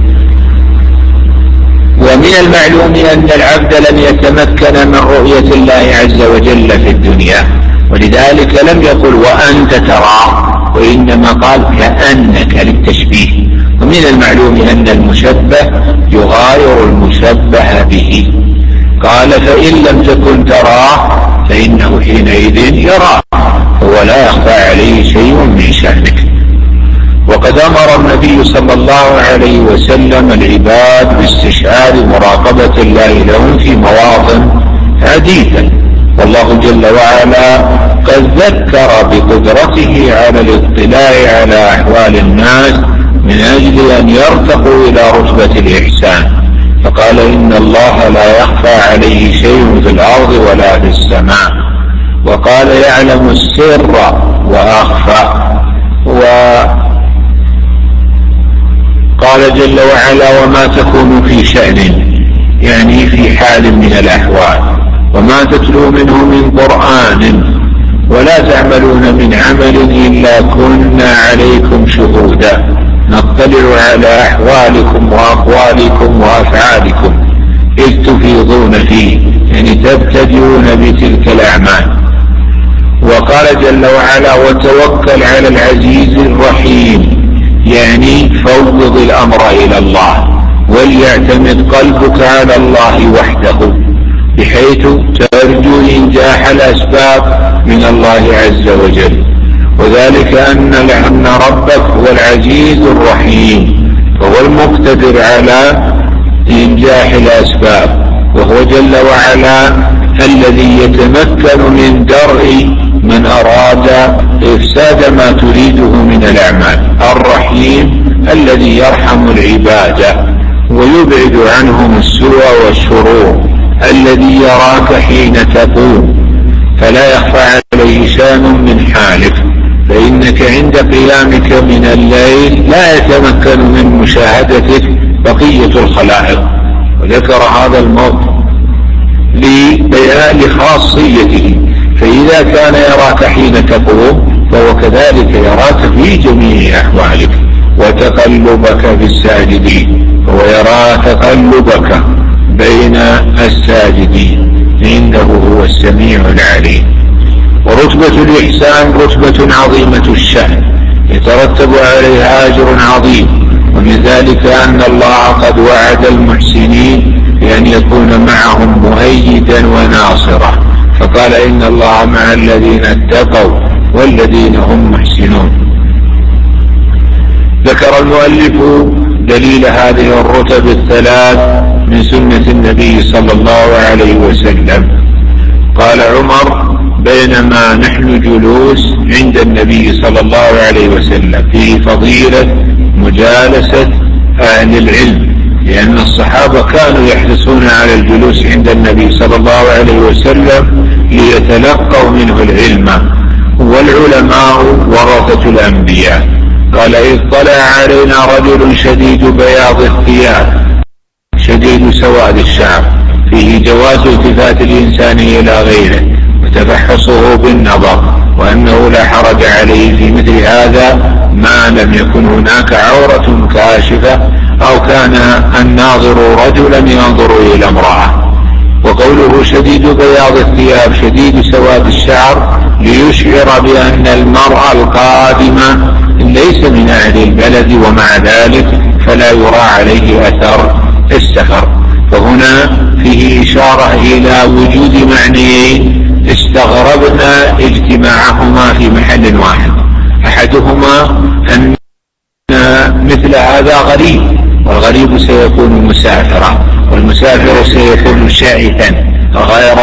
ومن المعلوم أن العبد لم يتمكن من رؤية الله عز وجل في الدنيا، ولذلك لم يقل وأنت تراه، وإنما قال كأنك للتشبيه. ومن المعلوم أن المشبه يغاير المشبه به، قال فإن لم تكن تراه فإنه حينئذ يراه، هو لا يخفى عليه شيء من شأنك. وقد أمر النبي صلى الله عليه وسلم العباد باستشعار مراقبة الله لهم في مواطن عديدة، والله جل وعلا قد ذكر بقدرته على الاطلاع على أحوال الناس من أجل أن يرتقوا إلى رتبة الإحسان، فقال إن الله لا يخفى عليه شيء في الأرض ولا في السماء، وقال يعلم السر وأخفى. وقال جل وعلا وما تكون في شأن، يعني في حال من الأحوال، وما تتلو منه من قرآن ولا تعملون من عمل إلا كنا عليكم شهودا نطلع على أحوالكم وأقوالكم وأفعالكم إذ تفيضون فيه، يعني تبتدئون بتلك الأعمال. وقال جل وعلا وتوكل على العزيز الرحيم، يعني فوض الأمر إلى الله، وليعتمد قلبك على الله وحده، بحيث ترجو إنجاح الأسباب من الله عز وجل. وذلك أن أن ربك هو العزيز الرحيم، فهو المقتدر على إنجاح الأسباب، وهو جل وعلا الذي يتمكن من درء من أراد إفساد ما تريده من الأعمال. الرحيم الذي يرحم العباد ويبعد عنهم السوء والشرور، الذي يراك حين تقوم فلا يخفى عليه شان من حالك، فإنك عند قيامك من الليل لا يتمكن من مشاهدتك بقية الخلائق. وذكر هذا الموضوع لبيان خاصيته، فإذا كان يراك حين تقوم فهو كذلك يراك في جميع أحوالك، وتقلبك في الساجدين، فهو يرى تقلبك بين الساجدين إنه هو السميع العليم. ورتبة الإحسان رتبة عظيمة الشأن يترتب عليها أجر عظيم، ومن ذلك أن الله قد وعد المحسنين بأن يكون معهم مؤيدا وناصرا، فقال إن الله مع الذين اتقوا والذين هم محسنون. ذكر المؤلف دليل هذه الرتب الثلاث من سنة النبي صلى الله عليه وسلم. قال عمر بينما نحن جلوس عند النبي صلى الله عليه وسلم في فضيلة مجالسة أهل العلم، لأن الصحابة كانوا يحرصون على الجلوس عند النبي صلى الله عليه وسلم ليتلقوا منه العلم، والعلماء ورثة الأنبياء. قال: إذ طلع علينا رجل شديد بياض الثياب شديد سواد الشعر، فيه جواز التفات الإنسان إلى غيره وتفحصه بالنظر، وأنه لا حرج عليه في مثل هذا ما لم يكن هناك عورة كاشفة أو كان الناظر رجلا ينظر إلى امرأة. وقوله شديد بياض الثياب شديد سواد الشعر ليشعر بأن المرأة القادمة ليس من أهل البلد، ومع ذلك فلا يرى عليه أثر السفر. فهنا فيه إشارة إلى وجود معنيين استغربنا اجتماعهما في محل واحد. أحدهما أن مثل هذا غريب، والغريب سيكون مسافرا، والمسافر سيكون شائثا غير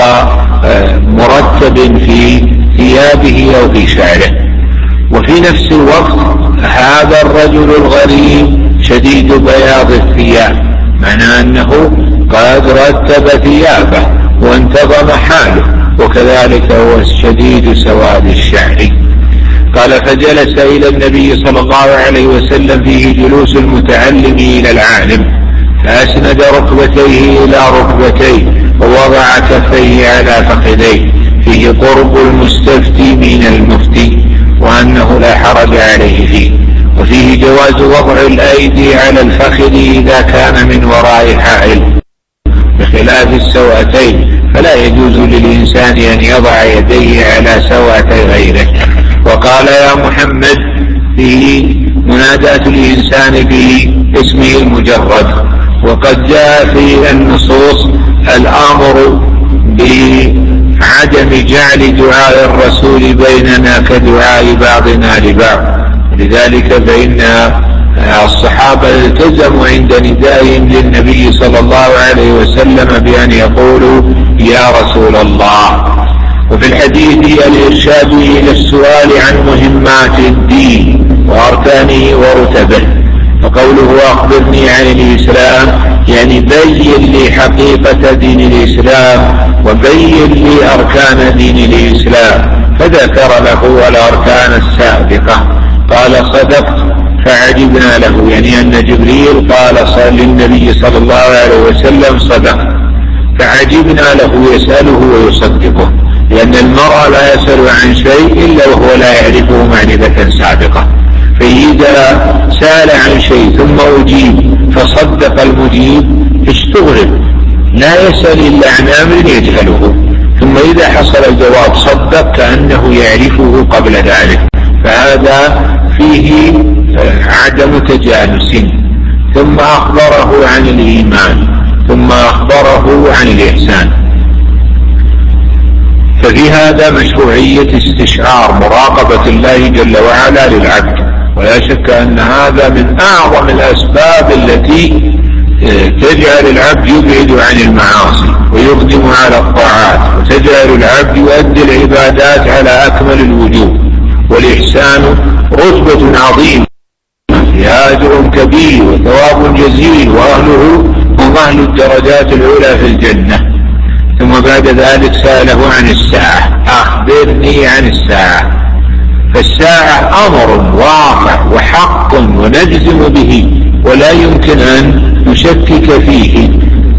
مرتب في ثيابه أو في شعره. وفي نفس الوقت هذا الرجل الغريب شديد بياض الثياب، معنى أنه قد رتب ثيابه وانتظم حاله، وكذلك هو شديد سواد الشعر. قال: فجلس إلى النبي صلى الله عليه وسلم، فيه جلوس المتعلم إلى العالم، فأسند ركبتيه إلى ركبتيه ووضع كفيه على فخذيه، فيه قرب المستفتي من المفتي، وأنه لا حرج عليه فيه. وفيه جواز وضع الأيدي على الفخذ إذا كان من وراء حائل، بخلاف السوأتين فلا يجوز للإنسان أن يضع يديه على سوأتي غيره. وقال: يا محمد في مناداة الإنسان باسمه المجرد. وقد جاء في النصوص الأمر بعدم جعل دعاء الرسول بيننا كدعاء بعضنا لبعض، لذلك فإن الصحابة التزموا عند ندائهم للنبي صلى الله عليه وسلم بأن يقولوا: يا رسول الله. وفي الحديث الإرشاد إلى السؤال عن مهمات الدين وأركانه ورتبه. فقوله: أخبرني عن الإسلام، يعني بين لي حقيقة دين الإسلام وبين لي أركان دين الإسلام، فذكر له الأركان السابقة. قال: صدقت، فعجبنا له، يعني أن جبريل قال للنبي صلى الله عليه وسلم: صدقت، فعجبنا له يسأله ويصدقه، لأن المرء لا يسأل عن شيء إلا وهو لا يعرفه معرفة سابقة. فإذا سأل عن شيء ثم أجيب فصدق المجيب استغرب، لا يسأل إلا عن أمر يجهله، ثم إذا حصل الجواب صدق كأنه يعرفه قبل ذلك، فهذا فيه عدم تجانس. ثم أخبره عن الإيمان، ثم أخبره عن الإحسان. ففي هذا مشروعية استشعار مراقبة الله جل وعلا للعبد، ولا شك أن هذا من أعظم الأسباب التي تجعل العبد يبعد عن المعاصي ويقدم على الطاعات، وتجعل العبد يؤدي العبادات على أكمل الوجوه. والإحسان رتبة عظيمة فيها أجر كبير وثواب جزيل، وأهله هم أهل الدرجات العلى في الجنة. ثم بعد ذلك سأله عن الساعة: أخبرني عن الساعة. فالساعة أمر واقع وحق ونجزم به، ولا يمكن أن نشكك فيه،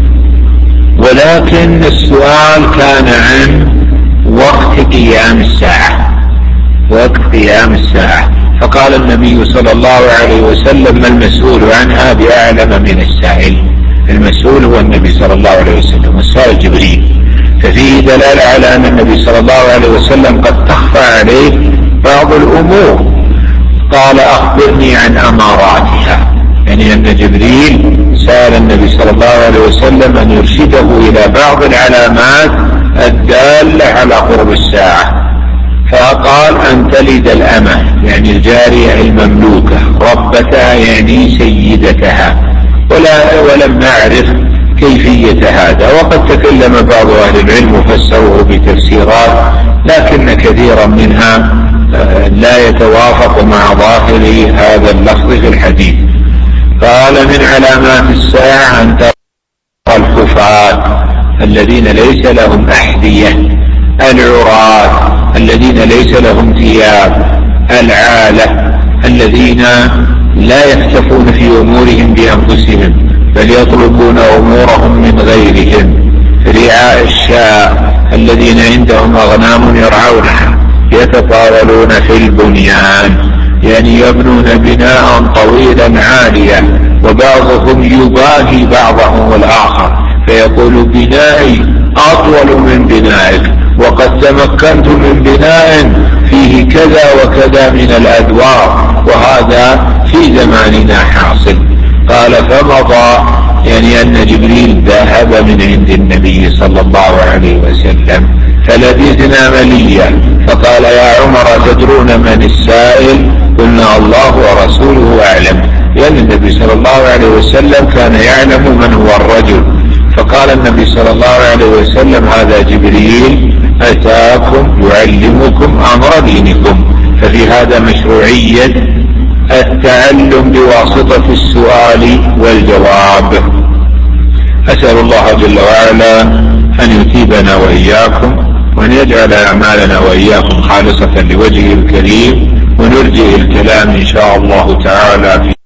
ولكن السؤال كان عن وقت قيام الساعة، وقت قيام الساعة. فقال النبي صلى الله عليه وسلم: ما المسؤول عنها بأعلم من السائل. المسؤول هو النبي صلى الله عليه وسلم، والسائل جبريل. ففيه دلالة على أن النبي صلى الله عليه وسلم قد تخفى عليه بعض الأمور. قال: أخبرني عن أماراتها، يعني أن جبريل سأل النبي صلى الله عليه وسلم أن يرشده إلى بعض العلامات الدالة على قرب الساعة. فقال: أن تلد الأمة، يعني الجارية المملوكة، ربتها يعني سيدتها، ولا ولم نعرف كيفية هذا. وقد تكلم بعض أهل العلم وفسروه بتفسيرات، لكن كثيرا منها لا يتوافق مع ظاهر هذا اللفظ في الحديث. قال من علامات الساعة أن ترى الكفار الذين ليس لهم أحذية، العراة الذين ليس لهم ثياب، العالة الذين لا يختفون في أمورهم بأنفسهم بل يطلبون أمورهم من غيرهم، رعاء الشاء الذين عندهم أغنام يرعونها، يتطاولون في البنيان يعني يبنون بناء طويلا عاليا وبعضهم يباهي بعضهم الآخر فيقول بنائي أطول من بنائك وقد تمكنت من بناء فيه كذا وكذا من الأدوار، وهذا في زماننا حاصل. قال فمضى يعني أن جبريل ذهب من عند النبي صلى الله عليه وسلم فلبثنا مليا فقال يا عمر تدرون من السائل؟ قلنا الله ورسوله أعلم، لأن النبي صلى الله عليه وسلم كان يعلم من هو الرجل. فقال النبي صلى الله عليه وسلم هذا جبريل أتاكم يعلمكم أمر دينكم. ففي هذا مشروعية التعلم بواسطة السؤال والجواب. أسأل الله جل وعلا أن يثيبنا وإياكم وأن يجعل أعمالنا وإياكم خالصة لوجهه الكريم، ونرجع الكلام إن شاء الله تعالى في